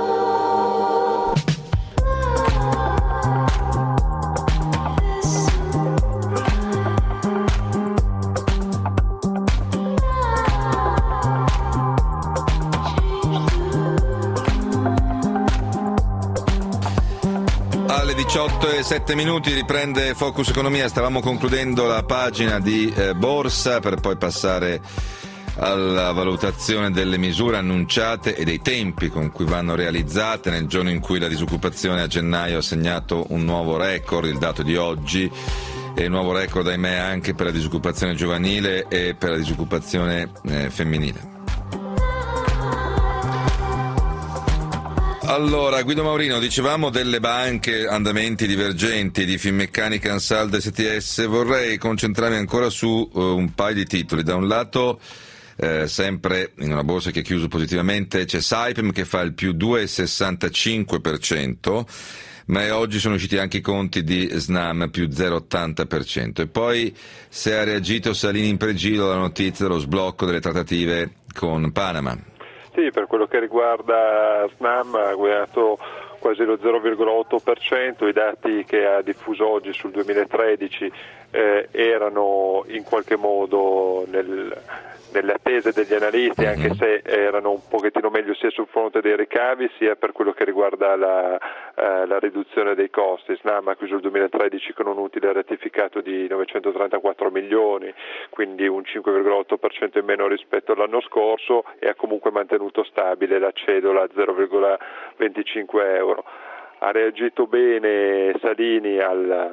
Alle diciotto e sette minuti riprende Focus Economia. Stavamo concludendo la pagina di eh, borsa per poi passare alla valutazione delle misure annunciate e dei tempi con cui vanno realizzate nel giorno in cui la disoccupazione a gennaio ha segnato un nuovo record, il dato di oggi, e un nuovo record ahimè anche per la disoccupazione giovanile e per la disoccupazione eh, femminile. Allora, Guido Maurino, dicevamo delle banche, andamenti divergenti di Finmeccanica, Ansaldo e S T S. Vorrei concentrarmi ancora su uh, un paio di titoli. Da un lato, eh, sempre in una borsa che è chiusa positivamente, c'è Saipem che fa il più due virgola sessantacinque per cento, ma oggi sono usciti anche i conti di Snam più zero virgola ottanta per cento. E poi se ha reagito Salini in pregilo alla notizia dello sblocco delle trattative con Panama. Sì, per quello che riguarda Snam ha guadagnato quasi lo zero virgola otto per cento, i dati che ha diffuso oggi sul duemilatredici eh, erano in qualche modo nel, nelle attese degli analisti, mm-hmm. anche se erano un pochettino meglio sia sul fronte dei ricavi sia per quello che riguarda la, eh, la riduzione dei costi. Snam ha chiuso il duemilatredici con un utile rettificato di novecentotrentaquattro milioni, quindi un cinque virgola otto per cento in meno rispetto all'anno scorso, e ha comunque mantenuto stabile la cedola a zero virgola venticinque euro. Ha reagito bene Salini al,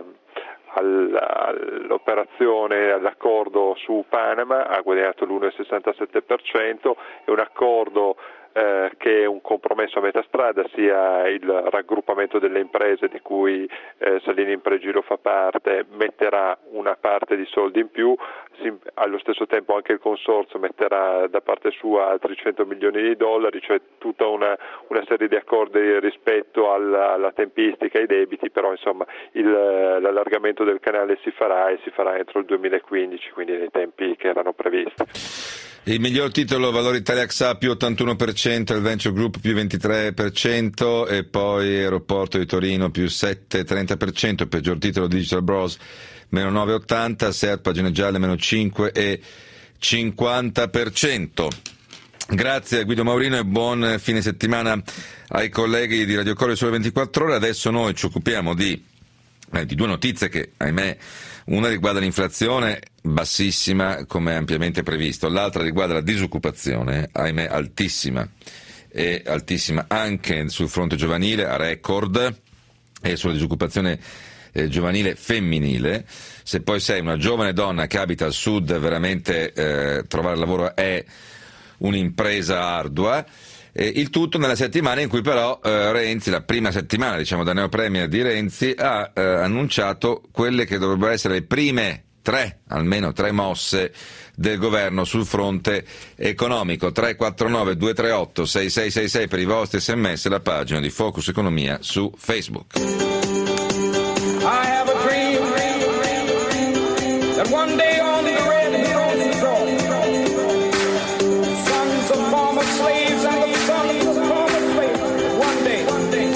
al, all'operazione, all'accordo su Panama, ha guadagnato l'uno virgola sessantasette per cento, è un accordo eh, che è un compromesso a metà strada, sia il raggruppamento delle imprese di cui eh, Salini in pregilo fa parte metterà una parte di soldi in più, si, allo stesso tempo anche il consorzio metterà da parte sua altri cento milioni di dollari, cioè tutta una, una serie di accordi rispetto alla, alla tempistica e ai debiti, però insomma il, l'allargamento del canale si farà e si farà entro il duemilaquindici, quindi nei tempi che erano previsti. Il miglior titolo Valore Italia X A più ottantuno per cento, il Venture Group più ventitré per cento e poi Aeroporto di Torino più sette virgola trenta per cento, il peggior titolo Digital Bros meno nove virgola ottanta, S E R Pagine Gialle meno cinque virgola cinquanta per cento. Grazie a Guido Maurino e buon fine settimana ai colleghi di Radio Corriere Sole ventiquattro Ore. Adesso noi ci occupiamo di, eh, di due notizie che, ahimè, una riguarda l'inflazione bassissima come ampiamente previsto, l'altra riguarda la disoccupazione, ahimè altissima, e altissima anche sul fronte giovanile, a record, e sulla disoccupazione eh, giovanile femminile. Se poi sei una giovane donna che abita al sud, veramente eh, trovare lavoro è un'impresa ardua. Eh, il tutto nella settimana in cui però eh, Renzi, la prima settimana diciamo da neopremier di Renzi, ha eh, annunciato quelle che dovrebbero essere le prime tre, almeno tre mosse del governo sul fronte economico. Tre quattro nove due tre otto sei sei sei sei per i vostri sms e la pagina di Focus Economia su Facebook. I have a dream that one day on the red hills sons of former slaves and the sons of former slaves one day, one day.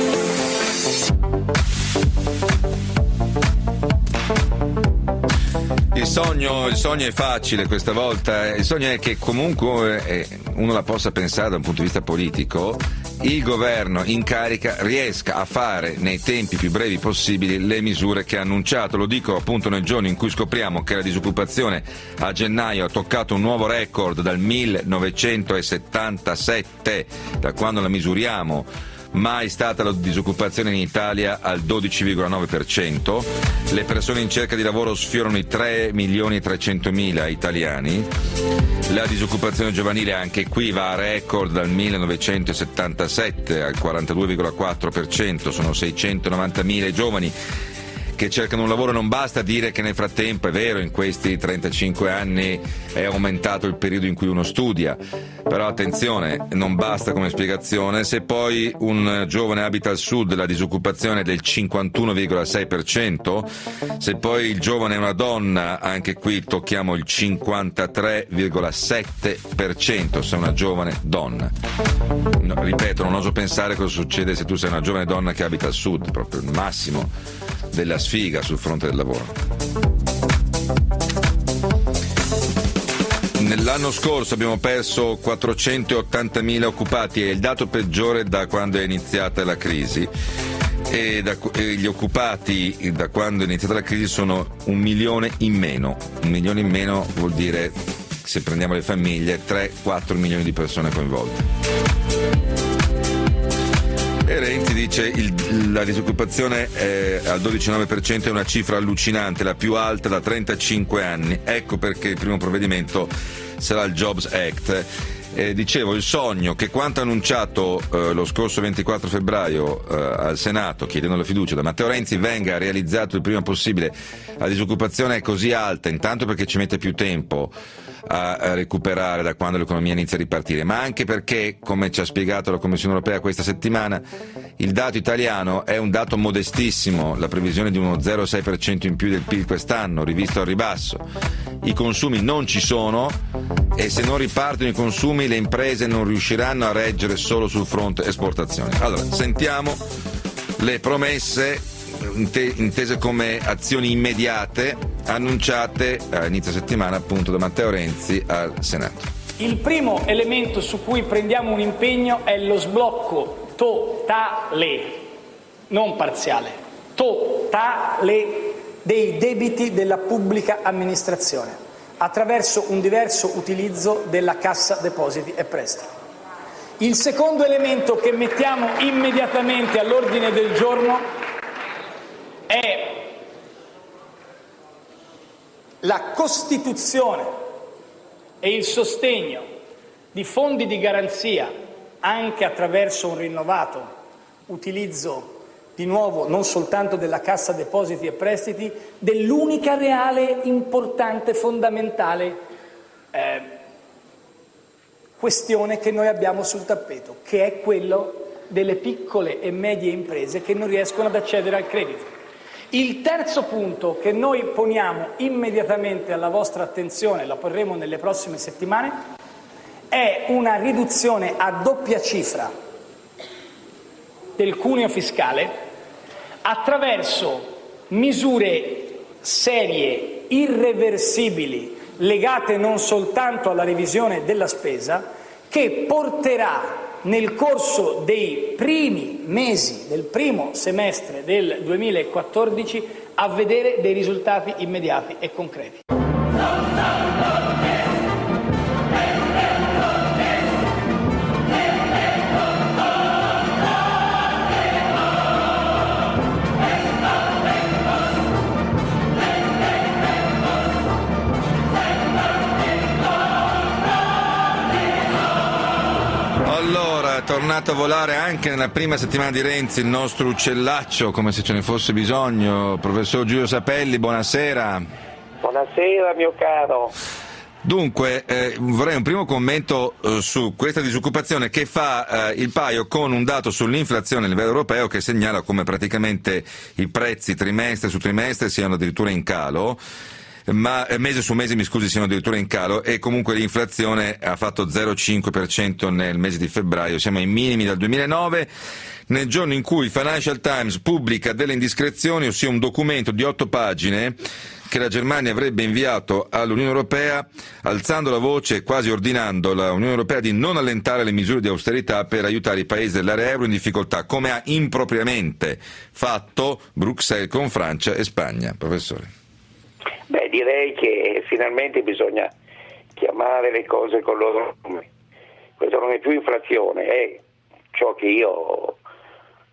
Il sogno, il sogno è facile questa volta, il sogno è che comunque eh, uno la possa pensare da un punto di vista politico, il governo in carica riesca a fare nei tempi più brevi possibili le misure che ha annunciato. Lo dico appunto nel giorno in cui scopriamo che la disoccupazione a gennaio ha toccato un nuovo record dal millenovecentosettantasette, da quando la misuriamo mai stata la disoccupazione in Italia al dodici virgola nove per cento, le persone in cerca di lavoro sfiorano i tre milioni e trecentomila italiani, la disoccupazione giovanile anche qui va a record dal millenovecentosettantasette al quarantadue virgola quattro per cento, sono seicentonovantamila giovani che cercano un lavoro. Non basta dire che nel frattempo, è vero, in questi trentacinque anni è aumentato il periodo in cui uno studia, però attenzione, non basta come spiegazione. Se poi un giovane abita al sud, la disoccupazione è del cinquantuno virgola sei per cento, se poi il giovane è una donna, anche qui tocchiamo il cinquantatré virgola sette per cento se è una giovane donna. No, ripeto, non oso pensare cosa succede se tu sei una giovane donna che abita al sud, proprio il massimo della sfiga sul fronte del lavoro. Nell'anno scorso abbiamo perso quattrocentottantamila occupati, è il dato peggiore da quando è iniziata la crisi, e, da, e gli occupati da quando è iniziata la crisi sono un milione in meno. Un milione in meno vuol dire, se prendiamo le famiglie, tre quattro milioni di persone coinvolte. E Renzi dice il, la disoccupazione è al dodici virgola nove per cento, è una cifra allucinante, la più alta da trentacinque anni. Ecco perché il primo provvedimento sarà il Jobs Act. Eh, dicevo, il sogno che quanto annunciato eh, lo scorso ventiquattro febbraio eh, al Senato, chiedendo la fiducia da Matteo Renzi, venga realizzato il prima possibile. La disoccupazione è così alta, intanto perché ci mette più tempo a, a recuperare da quando l'economia inizia a ripartire, ma anche perché, come ci ha spiegato la Commissione Europea questa settimana, il dato italiano è un dato modestissimo, la previsione di uno zero virgola sei per cento in più del P I L quest'anno, rivisto al ribasso. I consumi non ci sono e se non ripartono i consumi le imprese non riusciranno a reggere solo sul fronte esportazioni. Allora, sentiamo le promesse intese come azioni immediate annunciate a inizio settimana appunto da Matteo Renzi al Senato. Il primo elemento su cui prendiamo un impegno è lo sblocco totale, non parziale, totale dei debiti della pubblica amministrazione attraverso un diverso utilizzo della Cassa Depositi e Prestiti. Il secondo elemento che mettiamo immediatamente all'ordine del giorno è la costituzione e il sostegno di fondi di garanzia anche attraverso un rinnovato utilizzo di nuovo non soltanto della Cassa Depositi e Prestiti, dell'unica reale, importante, fondamentale eh, questione che noi abbiamo sul tappeto, che è quello delle piccole e medie imprese che non riescono ad accedere al credito. Il terzo punto che noi poniamo immediatamente alla vostra attenzione, la porremo nelle prossime settimane, è una riduzione a doppia cifra del cuneo fiscale attraverso misure serie, irreversibili, legate non soltanto alla revisione della spesa, che porterà nel corso dei primi mesi del primo semestre del duemilaquattordici a vedere dei risultati immediati e concreti. Allora, è tornato a volare anche nella prima settimana di Renzi il nostro uccellaccio, come se ce ne fosse bisogno. Professor Giulio Sapelli, buonasera. Buonasera mio caro. Dunque, eh, vorrei un primo commento eh, su questa disoccupazione che fa eh, il paio con un dato sull'inflazione a livello europeo che segnala come praticamente i prezzi trimestre su trimestre siano addirittura in calo, ma eh, mese su mese, mi scusi, siano addirittura in calo, e comunque l'inflazione ha fatto zero virgola cinque per cento nel mese di febbraio, siamo ai minimi dal duemilanove, nel giorno in cui il Financial Times pubblica delle indiscrezioni, ossia un documento di otto pagine che la Germania avrebbe inviato all'Unione Europea, alzando la voce e quasi ordinando all'Unione Europea di non allentare le misure di austerità per aiutare i paesi dell'area euro in difficoltà, come ha impropriamente fatto Bruxelles con Francia e Spagna. Professore. Beh, direi che finalmente bisogna chiamare le cose con loro nomi. Questa non è più inflazione, è ciò che io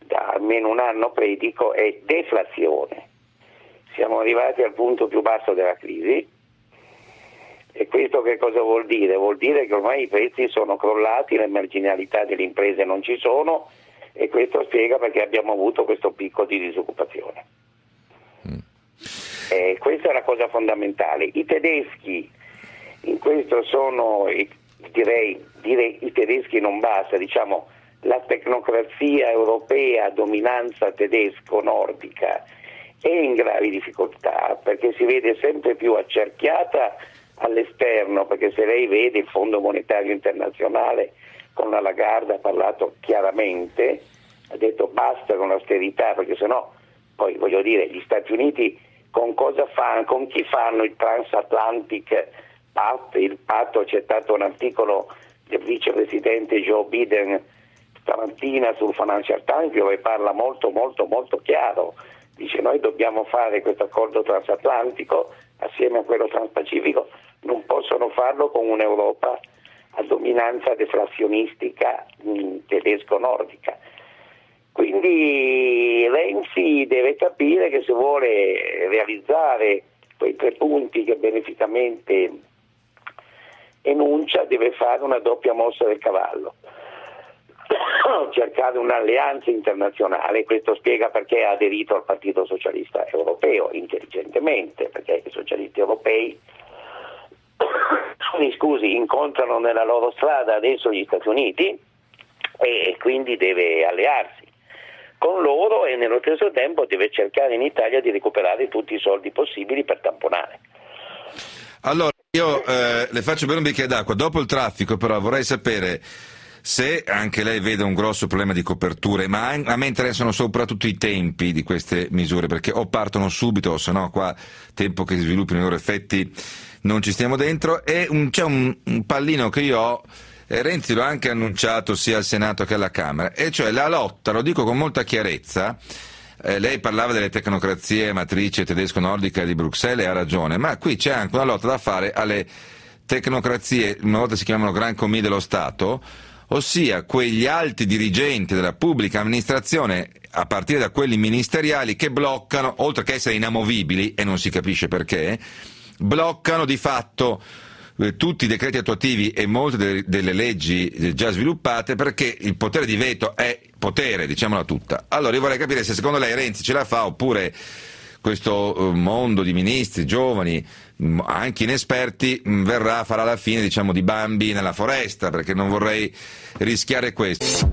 da almeno un anno predico è deflazione. Siamo arrivati al punto più basso della crisi. E questo che cosa vuol dire? Vuol dire che ormai i prezzi sono crollati, le marginalità delle imprese non ci sono, e questo spiega perché abbiamo avuto questo picco di disoccupazione. Mm. Eh, questa è la cosa fondamentale. I tedeschi in questo sono, direi, direi i tedeschi non basta, diciamo la tecnocrazia europea, dominanza tedesco-nordica, è in gravi difficoltà perché si vede sempre più accerchiata all'esterno, perché se lei vede il Fondo Monetario Internazionale con la Lagarde ha parlato chiaramente, ha detto basta con l'austerità, perché sennò poi voglio dire gli Stati Uniti con cosa fanno, con chi fanno il Transatlantic Pact, il patto, c'è stato un articolo del vicepresidente Joe Biden stamattina sul Financial Times dove parla molto molto molto chiaro, dice noi dobbiamo fare questo accordo transatlantico assieme a quello transpacifico, non possono farlo con un'Europa a dominanza deflazionistica tedesco-nordica. Quindi Renzi deve capire che se vuole realizzare quei tre punti che beneficamente enuncia deve fare una doppia mossa del cavallo, cercare un'alleanza internazionale. Questo spiega perché ha aderito al Partito Socialista Europeo intelligentemente, perché i socialisti europei mi scusi, incontrano nella loro strada adesso gli Stati Uniti e quindi deve allearsi con loro e nello stesso tempo deve cercare in Italia di recuperare tutti i soldi possibili per tamponare. Allora io eh, le faccio bere un bicchiere d'acqua. Dopo il traffico però vorrei sapere se anche lei vede un grosso problema di coperture, ma a me interessano soprattutto i tempi di queste misure, perché o partono subito o se no qua tempo che sviluppino i loro effetti non ci stiamo dentro. E un, c'è un, un pallino che io ho, eh, Renzi l'ha anche annunciato sia al Senato che alla Camera, e cioè la lotta, lo dico con molta chiarezza, eh, lei parlava delle tecnocrazie matrice tedesco-nordica di Bruxelles e ha ragione, ma qui c'è anche una lotta da fare alle tecnocrazie, una volta si chiamavano Grand Commis dello Stato, ossia quegli alti dirigenti della pubblica amministrazione, a partire da quelli ministeriali, che bloccano, oltre che essere inamovibili, e non si capisce perché, bloccano di fatto eh, tutti i decreti attuativi e molte de- delle leggi eh, già sviluppate, perché il potere di veto è potere, diciamola tutta. Allora io vorrei capire se secondo lei Renzi ce la fa, oppure questo eh, mondo di ministri giovani, mh, anche inesperti, mh, verrà, farà la fine, diciamo, di Bambi nella foresta, perché non vorrei rischiare questo.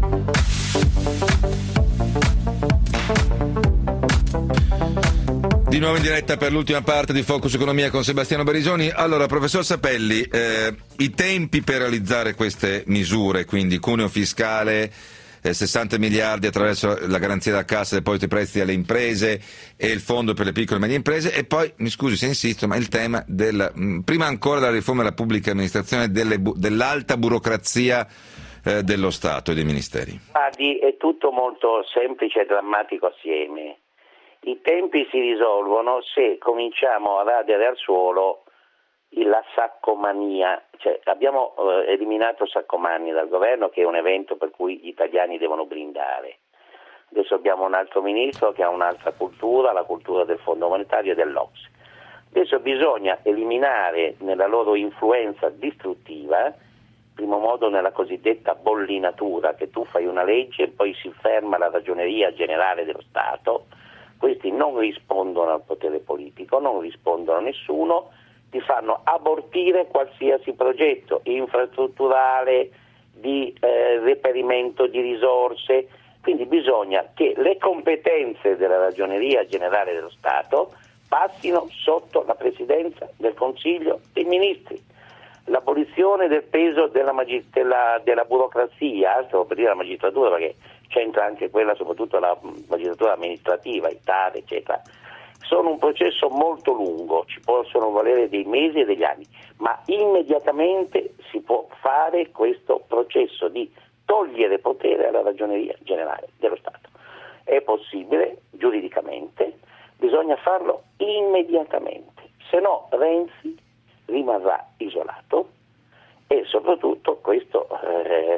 Di nuovo in diretta per l'ultima parte di Focus Economia con Sebastiano Barisoni. Allora, professor Sapelli, eh, i tempi per realizzare queste misure, quindi cuneo fiscale, eh, sessanta miliardi attraverso la garanzia da cassa, depositi e prestiti alle imprese e il fondo per le piccole e medie imprese, e poi, mi scusi se insisto, ma il tema del, mh, prima ancora della riforma della pubblica amministrazione, delle, dell'alta burocrazia eh, dello Stato e dei ministeri. Adi, è tutto molto semplice e drammatico assieme. I tempi si risolvono se cominciamo a radere al suolo la saccomania, cioè abbiamo eh, eliminato Saccomanni dal governo, che è un evento per cui gli italiani devono brindare. Adesso abbiamo un altro ministro che ha un'altra cultura, la cultura del Fondo Monetario e dell'O C S E. Adesso bisogna eliminare nella loro influenza distruttiva, in primo modo nella cosiddetta bollinatura, che tu fai una legge e poi si ferma la Ragioneria Generale dello Stato. Questi non rispondono al potere politico, non rispondono a nessuno, ti fanno abortire qualsiasi progetto infrastrutturale, di eh, reperimento di risorse. Quindi bisogna che le competenze della Ragioneria Generale dello Stato passino sotto la Presidenza del Consiglio dei Ministri. L'abolizione del peso della, magist- della, della burocrazia, stavo per dire la magistratura perché c'entra anche quella, soprattutto la magistratura amministrativa, il T A R, eccetera, sono un processo molto lungo, ci possono valere dei mesi e degli anni, ma immediatamente si può fare questo processo di togliere potere alla Ragioneria Generale dello Stato. È possibile giuridicamente, bisogna farlo immediatamente, se no Renzi rimarrà isolato e soprattutto questo eh,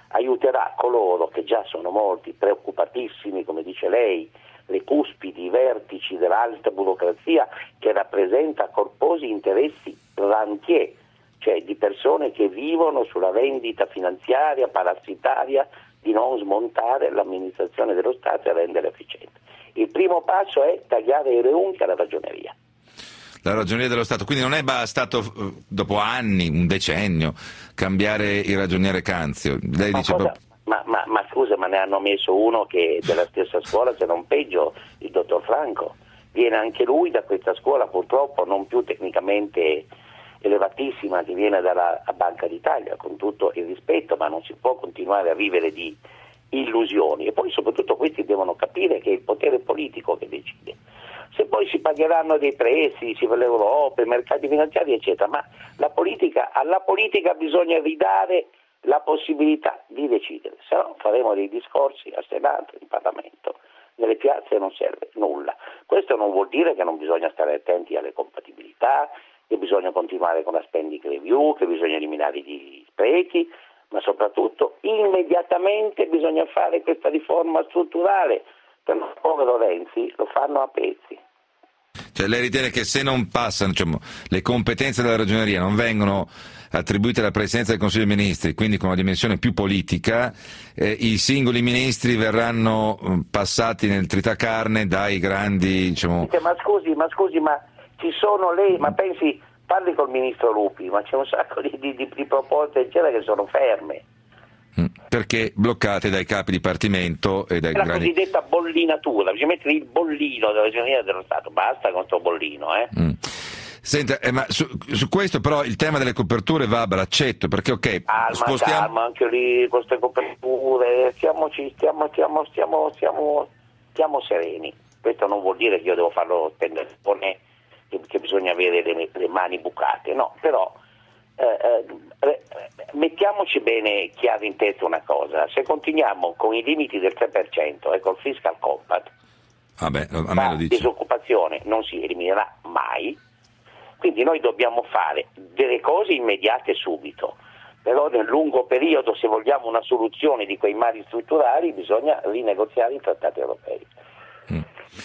aiuterà coloro che già sono molti, preoccupatissimi, come dice lei, le cuspidi, i vertici dell'alta burocrazia che rappresenta corposi interessi rentier, cioè di persone che vivono sulla vendita finanziaria, parassitaria, di non smontare l'amministrazione dello Stato e rendere efficiente. Il primo passo è tagliare i reunti alla ragioneria. La ragioneria dello Stato, quindi non è bastato dopo anni, un decennio, cambiare il ragioniere Canzio. Lei ma, dice cosa, proprio... ma, ma, ma scusa, ma ne hanno messo uno che della stessa scuola, se non peggio, il dottor Franco. Viene anche lui da questa scuola, purtroppo non più tecnicamente elevatissima, che viene dalla Banca d'Italia, con tutto il rispetto, ma non si può continuare a vivere di illusioni. E poi soprattutto questi devono capire che è il potere politico che decide. Se poi si pagheranno dei prestiti per l'Europa, i mercati finanziari eccetera, ma la politica, alla politica bisogna ridare la possibilità di decidere, se no faremo dei discorsi al Senato, in Parlamento, nelle piazze non serve nulla. Questo non vuol dire che non bisogna stare attenti alle compatibilità, che bisogna continuare con la spending review, che bisogna eliminare gli sprechi, ma soprattutto immediatamente bisogna fare questa riforma strutturale. Per il povero Renzi lo fanno a pezzi. Cioè lei ritiene che se non passano, diciamo, le competenze della ragioneria non vengono attribuite alla Presidenza del Consiglio dei Ministri, quindi con una dimensione più politica, eh, i singoli ministri verranno eh, passati nel tritacarne dai grandi, diciamo... Ma scusi, ma scusi, ma ci sono lei, ma pensi, parli col ministro Lupi, ma c'è un sacco di, di, di proposte eccetera che sono ferme. Perché bloccate dai capi dipartimento e dai la grandi... cosiddetta bollinatura, bisogna mettere il bollino della ragioneria dello Stato, basta con sto bollino, eh. Mm. Senta, eh, ma su, su questo però il tema delle coperture va a braccetto, perché ok, calma, spostiamo... calma, anche lì con queste coperture, stiamoci, stiamo, stiamo, stiamo, stiamo, stiamo sereni. Questo non vuol dire che io devo farlo spendere, che, che bisogna avere le, le mani bucate, no, però eh, eh, mettiamoci bene chiaro in testa una cosa: se continuiamo con i limiti del tre per cento e col fiscal compact, Vabbè, a me la lo dice. disoccupazione non si eliminerà mai, quindi noi dobbiamo fare delle cose immediate subito, però nel lungo periodo, se vogliamo una soluzione di quei mali strutturali, bisogna rinegoziare i trattati europei. Mm.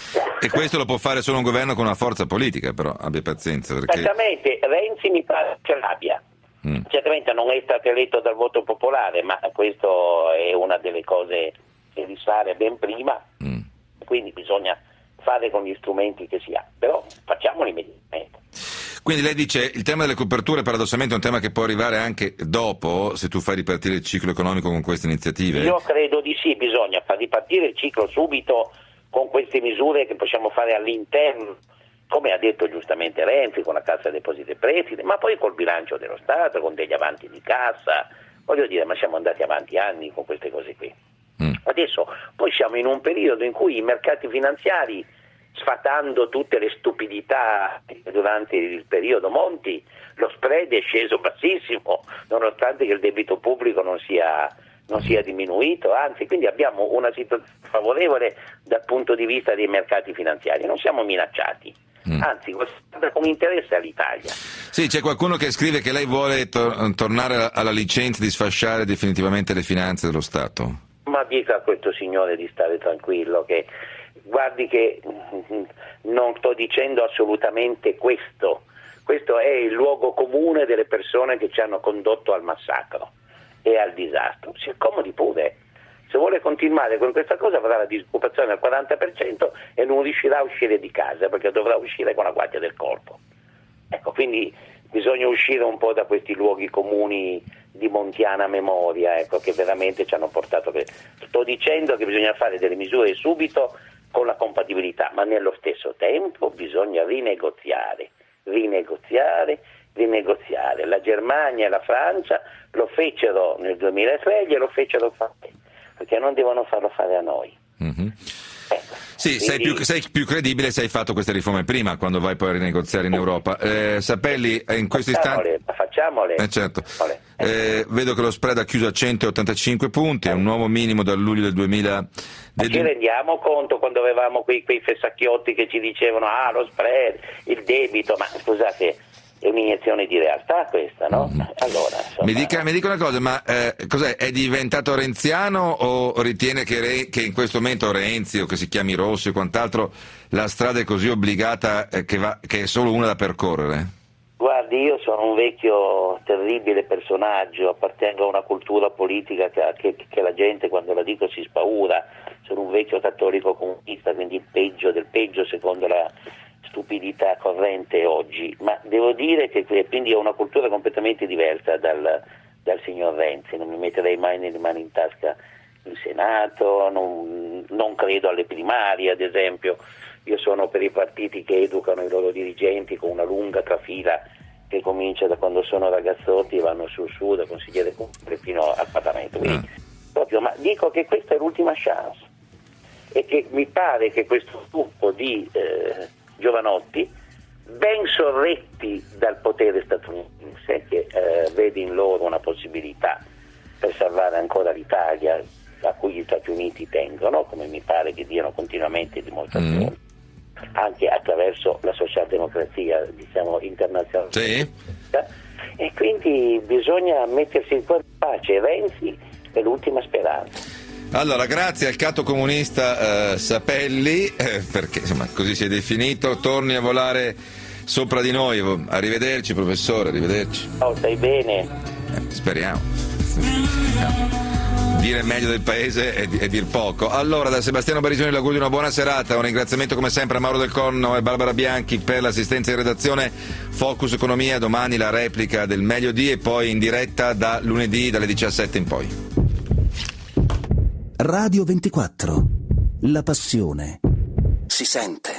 E questo lo può fare solo un governo con una forza politica, però abbia pazienza, perché... Certamente Renzi mi pare ce l'abbia. Mm. Certamente non è stato eletto dal voto popolare, ma questo è una delle cose che risale ben prima, mm. quindi bisogna fare con gli strumenti che si ha, però facciamoli immediatamente. Quindi lei dice il tema delle coperture paradossalmente è un tema che può arrivare anche dopo, se tu fai ripartire il ciclo economico con queste iniziative? Io credo di sì, bisogna far ripartire il ciclo subito con queste misure che possiamo fare all'interno, come ha detto giustamente Renzi, con la Cassa Depositi e Prestiti, ma poi col bilancio dello Stato, con degli avanti di cassa. Voglio dire, ma siamo andati avanti anni con queste cose qui. Mm. Adesso poi siamo in un periodo in cui i mercati finanziari, sfatando tutte le stupidità durante il periodo Monti, lo spread è sceso bassissimo, nonostante che il debito pubblico non sia, non sia diminuito, anzi, quindi abbiamo una situazione favorevole dal punto di vista dei mercati finanziari, non siamo minacciati, mm. anzi guarda con interesse all'Italia. Sì, c'è qualcuno che scrive che lei vuole to- tornare alla licenza di sfasciare definitivamente le finanze dello Stato. Ma dica a questo signore di stare tranquillo, che guardi che non sto dicendo assolutamente questo, questo è il luogo comune delle persone che ci hanno condotto al massacro e al disastro. Si accomodi pure, se vuole continuare con questa cosa avrà la disoccupazione del quaranta per cento e non riuscirà a uscire di casa perché dovrà uscire con la guardia del corpo. Ecco, quindi bisogna uscire un po' da questi luoghi comuni di montiana memoria, ecco, che veramente ci hanno portato. Sto dicendo che bisogna fare delle misure subito con la compatibilità, ma nello stesso tempo bisogna rinegoziare, rinegoziare, rinegoziare. La Germania e la Francia lo fecero nel duemilatré, glielo fecero fare, perché non devono farlo fare a noi. Mm-hmm. Ecco. Sì, Quindi... sei, più, sei più credibile se hai fatto queste riforme prima, quando vai poi a rinegoziare in Europa. Eh, Sapelli, in questo istante... Facciamole, eh, certo. eh, Vedo che lo spread ha chiuso a centottantacinque punti, è un nuovo minimo dal luglio del duemila. Ma ci rendiamo conto quando avevamo quei, quei fessacchiotti che ci dicevano ah lo spread, il debito, ma scusate, è un'iniezione di realtà questa, no? Mm. Allora, insomma... mi, dica, mi dica una cosa, ma eh, cos'è? È diventato renziano o ritiene che, Re, che in questo momento Renzi o che si chiami Rossi o quant'altro la strada è così obbligata eh, che, va, che è solo una da percorrere? Guardi, io sono un vecchio terribile personaggio, appartengo a una cultura politica che, che, che la gente quando la dico si spaura, sono un vecchio cattolico comunista, quindi il peggio del peggio secondo la stupidità corrente oggi, ma devo dire che quindi ho una cultura completamente diversa dal, dal signor Renzi, non mi metterei mai nelle mani in tasca il Senato, non, non credo alle primarie ad esempio. Io sono per i partiti che educano i loro dirigenti con una lunga trafila che comincia da quando sono ragazzotti e vanno su su da consigliere comunale fino al Parlamento. Quindi, proprio, ma dico che questa è l'ultima chance e che mi pare che questo gruppo di eh, giovanotti, ben sorretti dal potere statunitense, che eh, vede in loro una possibilità per salvare ancora l'Italia, a cui gli Stati Uniti tengono, come mi pare che diano continuamente dimostrazioni. Mm. Anche attraverso la socialdemocrazia, diciamo, internazionale. Sì. E quindi bisogna mettersi in pace. Renzi è l'ultima speranza. Allora, grazie al cato comunista eh, Sapelli, eh, perché insomma così si è definito, torni a volare sopra di noi. Arrivederci professore, arrivederci. Oh, stai bene? Eh, speriamo. speriamo. Dire meglio del paese è, è dir poco. Allora, da Sebastiano Barisoni l'augurio di una buona serata, un ringraziamento come sempre a Mauro Del Corno e Barbara Bianchi per l'assistenza in redazione. Focus Economia, domani la replica del meglio di e poi in diretta da lunedì dalle diciassette in poi. Radio ventiquattro, la passione si sente.